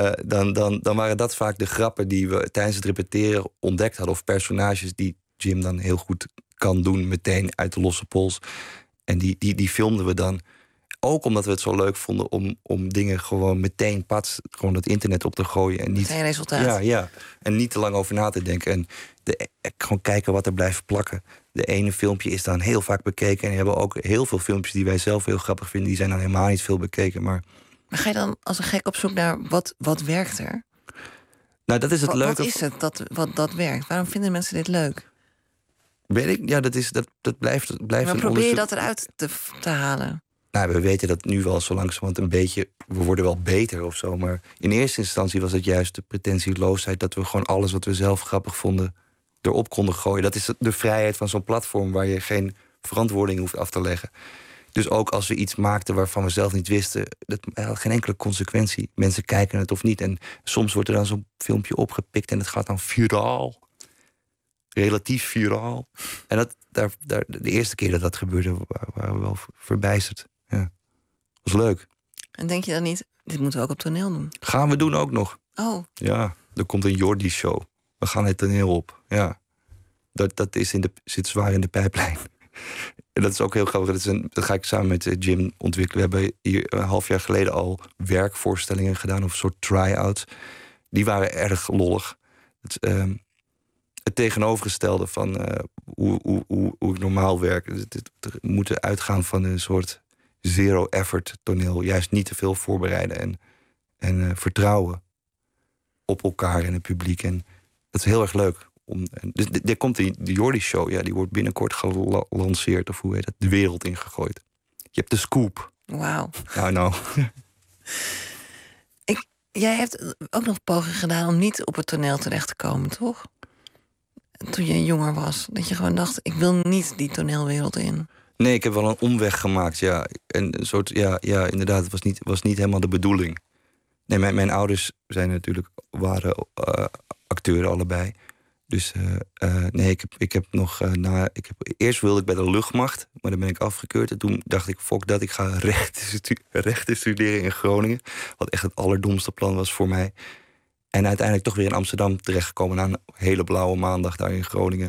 Dan waren dat vaak de grappen die we tijdens het repeteren ontdekt hadden. Of personages die Jim dan heel goed kan doen, meteen uit de losse pols. En die filmden we dan. Ook omdat we het zo leuk vonden om dingen gewoon meteen gewoon het internet op te gooien. En niet geen resultaat. Ja. En niet te lang over na te denken. En gewoon kijken wat er blijft plakken. De ene filmpje is dan heel vaak bekeken. En we hebben ook heel veel filmpjes die wij zelf heel grappig vinden. Die zijn dan helemaal niet veel bekeken. Maar ga je dan als een gek op zoek naar wat werkt er? Nou, dat is het leuke. Wat is het dat werkt? Waarom vinden mensen dit leuk? Weet ik, ja, dat blijft maar probeer je dat eruit te halen? Nou, we weten dat nu wel zo langzamerhand een beetje. We worden wel beter of zo. Maar in eerste instantie was het juist de pretentieloosheid dat we gewoon alles wat we zelf grappig vonden erop konden gooien. Dat is de vrijheid van zo'n platform waar je geen verantwoording hoeft af te leggen. Dus ook als we iets maakten waarvan we zelf niet wisten, dat had geen enkele consequentie. Mensen kijken het of niet. En soms wordt er dan zo'n filmpje opgepikt en het gaat dan viraal. Relatief viraal. En de eerste keer dat gebeurde, waren we wel verbijsterd. Ja. Was leuk. En denk je dan niet, dit moeten we ook op toneel doen? Gaan we doen ook nog. Oh. Ja, er komt een Jordi-show. We gaan het toneel op. Ja. Dat zit zwaar in de pijplijn. En dat is ook heel grappig. Dat ga ik samen met Jim ontwikkelen. We hebben hier een half jaar geleden al werkvoorstellingen gedaan, of een soort try-outs. Die waren erg lollig. Het tegenovergestelde van hoe ik normaal werk. Het moeten uitgaan van een soort zero-effort toneel. Juist niet te veel voorbereiden en vertrouwen op elkaar en het publiek. En dat is heel erg leuk. Dus er komt de Jordi-show, ja, die wordt binnenkort gelanceerd. Of hoe heet dat? De wereld ingegooid. Je hebt de scoop. Wauw. Nou. Jij hebt ook nog pogingen gedaan om niet op het toneel terecht te komen, toch? Toen je jonger was. Dat je gewoon dacht, ik wil niet die toneelwereld in. Nee, ik heb wel een omweg gemaakt, ja. En een soort, ja, inderdaad, het was niet helemaal de bedoeling. Nee, mijn ouders waren acteuren allebei. Dus nee, ik heb nog eerst wilde ik bij de luchtmacht, maar dan ben ik afgekeurd. En toen dacht ik, fuck dat, ik ga rechten studeren in Groningen. Wat echt het allerdomste plan was voor mij. En uiteindelijk toch weer in Amsterdam terechtgekomen na een hele blauwe maandag daar in Groningen.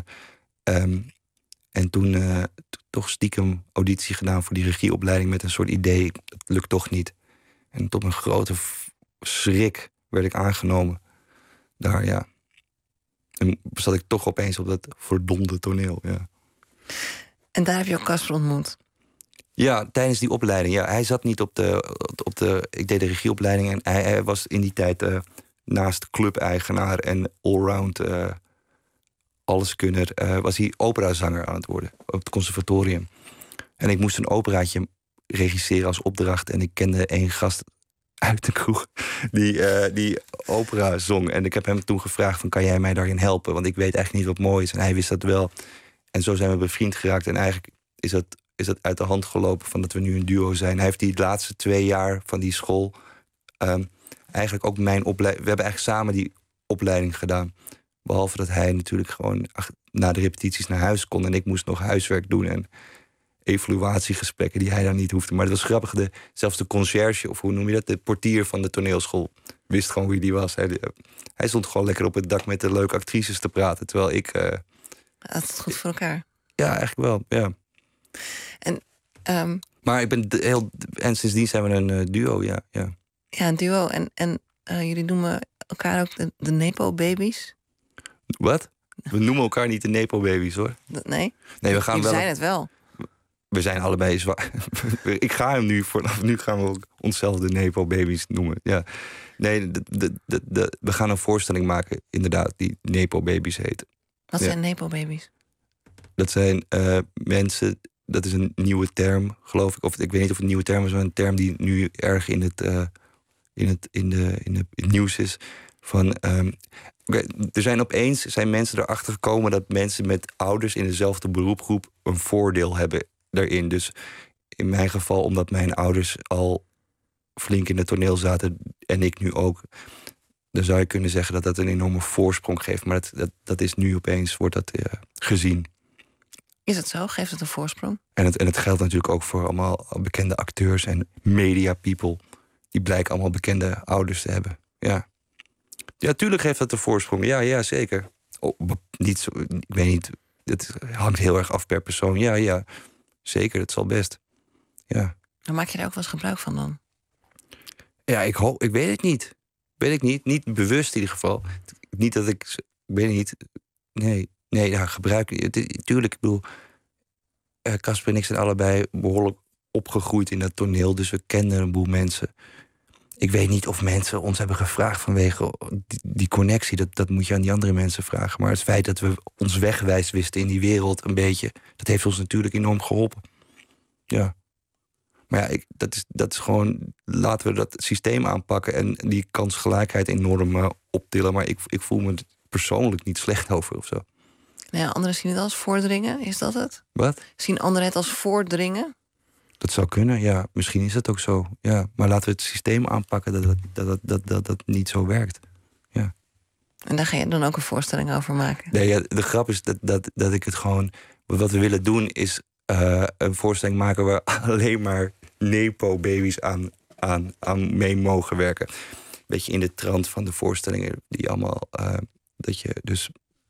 En toen toch stiekem auditie gedaan voor die regieopleiding met een soort idee. Het lukt toch niet. En tot mijn grote schrik werd ik aangenomen. Daar, ja. En zat ik toch opeens op dat verdomde toneel, ja. En daar heb je ook Casper ontmoet? Ja, tijdens die opleiding. Ja, hij zat niet op de ik deed de regieopleiding en hij was in die tijd naast clubeigenaar en allround alleskunner, was hij operazanger aan het worden op het conservatorium. En ik moest een operaatje regisseren als opdracht en ik kende één gast uit de kroeg die opera zong. En ik heb hem toen gevraagd van, kan jij mij daarin helpen? Want ik weet eigenlijk niet wat mooi is. En hij wist dat wel. En zo zijn we bevriend geraakt. En eigenlijk is dat uit de hand gelopen van dat we nu een duo zijn. Hij heeft die laatste 2 jaar van die school eigenlijk ook mijn opleiding. We hebben eigenlijk samen die opleiding gedaan. Behalve dat hij natuurlijk gewoon na de repetities naar huis kon. En ik moest nog huiswerk doen en evaluatiegesprekken die hij dan niet hoefde. Maar het was grappig, zelfs de conciërge, of hoe noem je dat? De portier van de toneelschool wist gewoon wie die was. Hij stond gewoon lekker op het dak met de leuke actrices te praten. Terwijl ik... Dat is goed voor elkaar. Ja, eigenlijk wel, ja. En, maar ik ben en sindsdien zijn we een duo, ja. Ja, een duo. En jullie noemen elkaar ook de Nepo-baby's. Wat? We noemen elkaar niet de Nepo-baby's, hoor. Nee? Nee, we gaan jullie wel... zijn het wel. We zijn allebei zwaar. Ik ga hem nu, vanaf nu gaan we ook onszelf de Nepo-baby's noemen. Ja. Nee, we gaan een voorstelling maken, inderdaad, die Nepo-baby's heet. Wat zijn Nepo-baby's? Dat zijn mensen, dat is een nieuwe term, geloof ik. Of ik weet niet of het een nieuwe term is, maar een term die nu erg in het nieuws is. Er zijn opeens mensen erachter gekomen dat mensen met ouders in dezelfde beroepsgroep een voordeel hebben daarin. Dus in mijn geval, omdat mijn ouders al flink in het toneel zaten en ik nu ook, dan zou je kunnen zeggen dat dat een enorme voorsprong geeft. Maar dat is nu opeens, wordt dat gezien. Is het zo? Geeft het een voorsprong? En het geldt natuurlijk ook voor allemaal bekende acteurs en media people. Die blijken allemaal bekende ouders te hebben. Ja. Ja, tuurlijk geeft dat een voorsprong. Ja, zeker. Niet zo, ik weet niet, het hangt heel erg af per persoon. Ja, zeker, het zal best. Ja. Dan maak je daar ook wel eens gebruik van dan? Ja, ik weet het niet. Weet ik niet. Niet bewust in ieder geval. Niet dat ik weet niet. Nee, ja, gebruik. Tuurlijk, ik bedoel, Casper en ik zijn allebei behoorlijk opgegroeid in dat toneel. Dus we kennen een boel mensen. Ik weet niet of mensen ons hebben gevraagd vanwege die connectie. Dat moet je aan die andere mensen vragen. Maar het feit dat we ons wegwijs wisten in die wereld een beetje, dat heeft ons natuurlijk enorm geholpen. Ja. Maar ja, dat is gewoon, laten we dat systeem aanpakken en die kansgelijkheid enorm optillen. Maar ik voel me persoonlijk niet slecht over of zo. Nou ja, anderen zien het als voordringen, is dat het? Wat? Zien anderen het als voordringen? Dat zou kunnen, ja. Misschien is dat ook zo. Ja. Maar laten we het systeem aanpakken dat niet zo werkt. Ja. En daar ga je dan ook een voorstelling over maken? Nee, ja, de grap is dat ik het gewoon... Wat we willen doen is een voorstelling maken waar alleen maar Nepo-baby's aan mee mogen werken. Beetje in de trant van de voorstellingen die allemaal... dat je dus...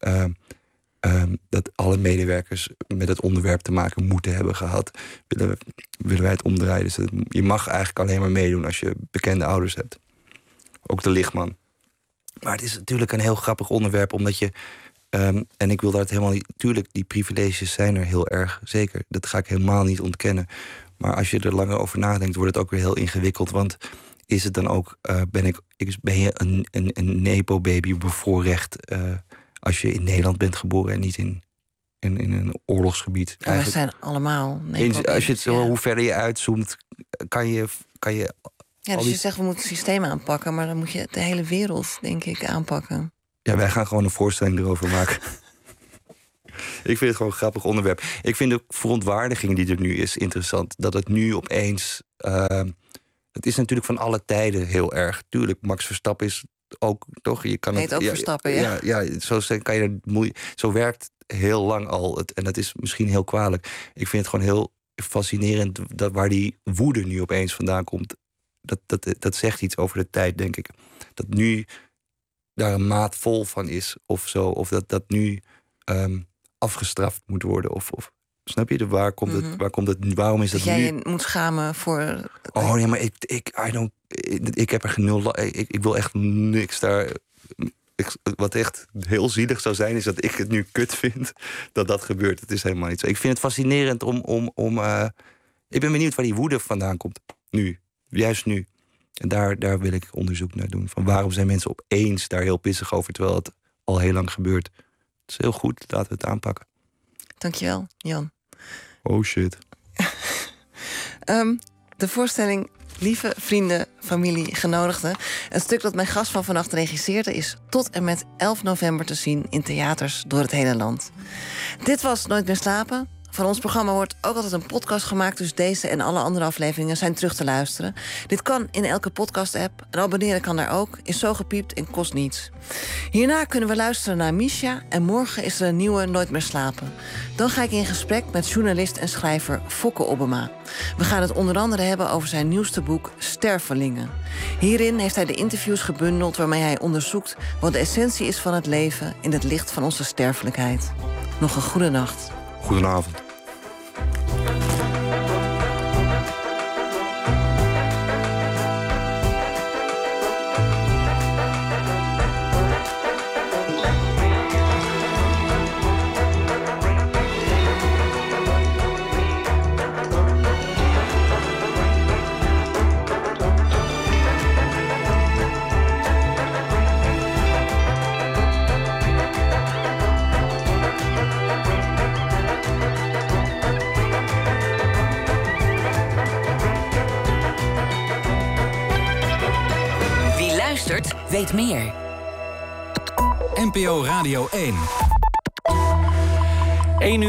dat alle medewerkers met het onderwerp te maken moeten hebben gehad, willen wij het omdraaien. Dus je mag eigenlijk alleen maar meedoen als je bekende ouders hebt. Ook de lichtman. Maar het is natuurlijk een heel grappig onderwerp, omdat je... en ik wil dat helemaal niet... Tuurlijk, die privileges zijn er heel erg, zeker. Dat ga ik helemaal niet ontkennen. Maar als je er langer over nadenkt, wordt het ook weer heel ingewikkeld. Want is het dan ook... ben je een Nepo-baby bevoorrecht... als je in Nederland bent geboren en niet in een oorlogsgebied. Ja, wij zijn allemaal als je het zo, hoe verder je uitzoomt, kan je... Ja, dus je zegt we moeten het systeem aanpakken, maar dan moet je de hele wereld, denk ik, aanpakken. Ja, wij gaan gewoon een voorstelling erover maken. Ik vind het gewoon een grappig onderwerp. Ik vind de verontwaardiging die er nu is interessant. Dat het nu opeens... het is natuurlijk van alle tijden heel erg. Tuurlijk, Max Verstappen is ook, toch? Je kan het ook Verstappen, ja. Ja, zo werkt heel lang al. En dat is misschien heel kwalijk. Ik vind het gewoon heel fascinerend dat waar die woede nu opeens vandaan komt. Dat zegt iets over de tijd, denk ik. Dat nu daar een maat vol van is of zo. Of dat nu afgestraft moet worden. Of snap je? Waarom is dat nu? Dat jij je moet schamen voor... Oh ja, maar ik heb er nul... Ik wil echt niks daar... Wat echt heel zielig zou zijn, is dat ik het nu kut vind dat gebeurt. Het is helemaal niet zo. Ik vind het fascinerend om ik ben benieuwd waar die woede vandaan komt. Nu. Juist nu. En daar wil ik onderzoek naar doen. Van waarom zijn mensen opeens daar heel pissig over, terwijl het al heel lang gebeurt. Het is heel goed. Laten we het aanpakken. Dankjewel, Jan. Oh shit. De voorstelling Lieve Vrienden, Familie, Genodigden. Een stuk dat mijn gast van vannacht regisseerde is tot en met 11 november te zien in theaters door het hele land. Dit was Nooit meer slapen. Van ons programma wordt ook altijd een podcast gemaakt, dus deze en alle andere afleveringen zijn terug te luisteren. Dit kan in elke podcast-app en abonneren kan daar ook. Is zo gepiept en kost niets. Hierna kunnen we luisteren naar Misha en morgen is er een nieuwe Nooit meer slapen. Dan ga ik in gesprek met journalist en schrijver Fokke Obbema. We gaan het onder andere hebben over zijn nieuwste boek Stervelingen. Hierin heeft hij de interviews gebundeld waarmee hij onderzoekt wat de essentie is van het leven in het licht van onze sterfelijkheid. Nog een goede nacht. Goedenavond. Zandvoort weet meer. NPO Radio 1. 1 uur.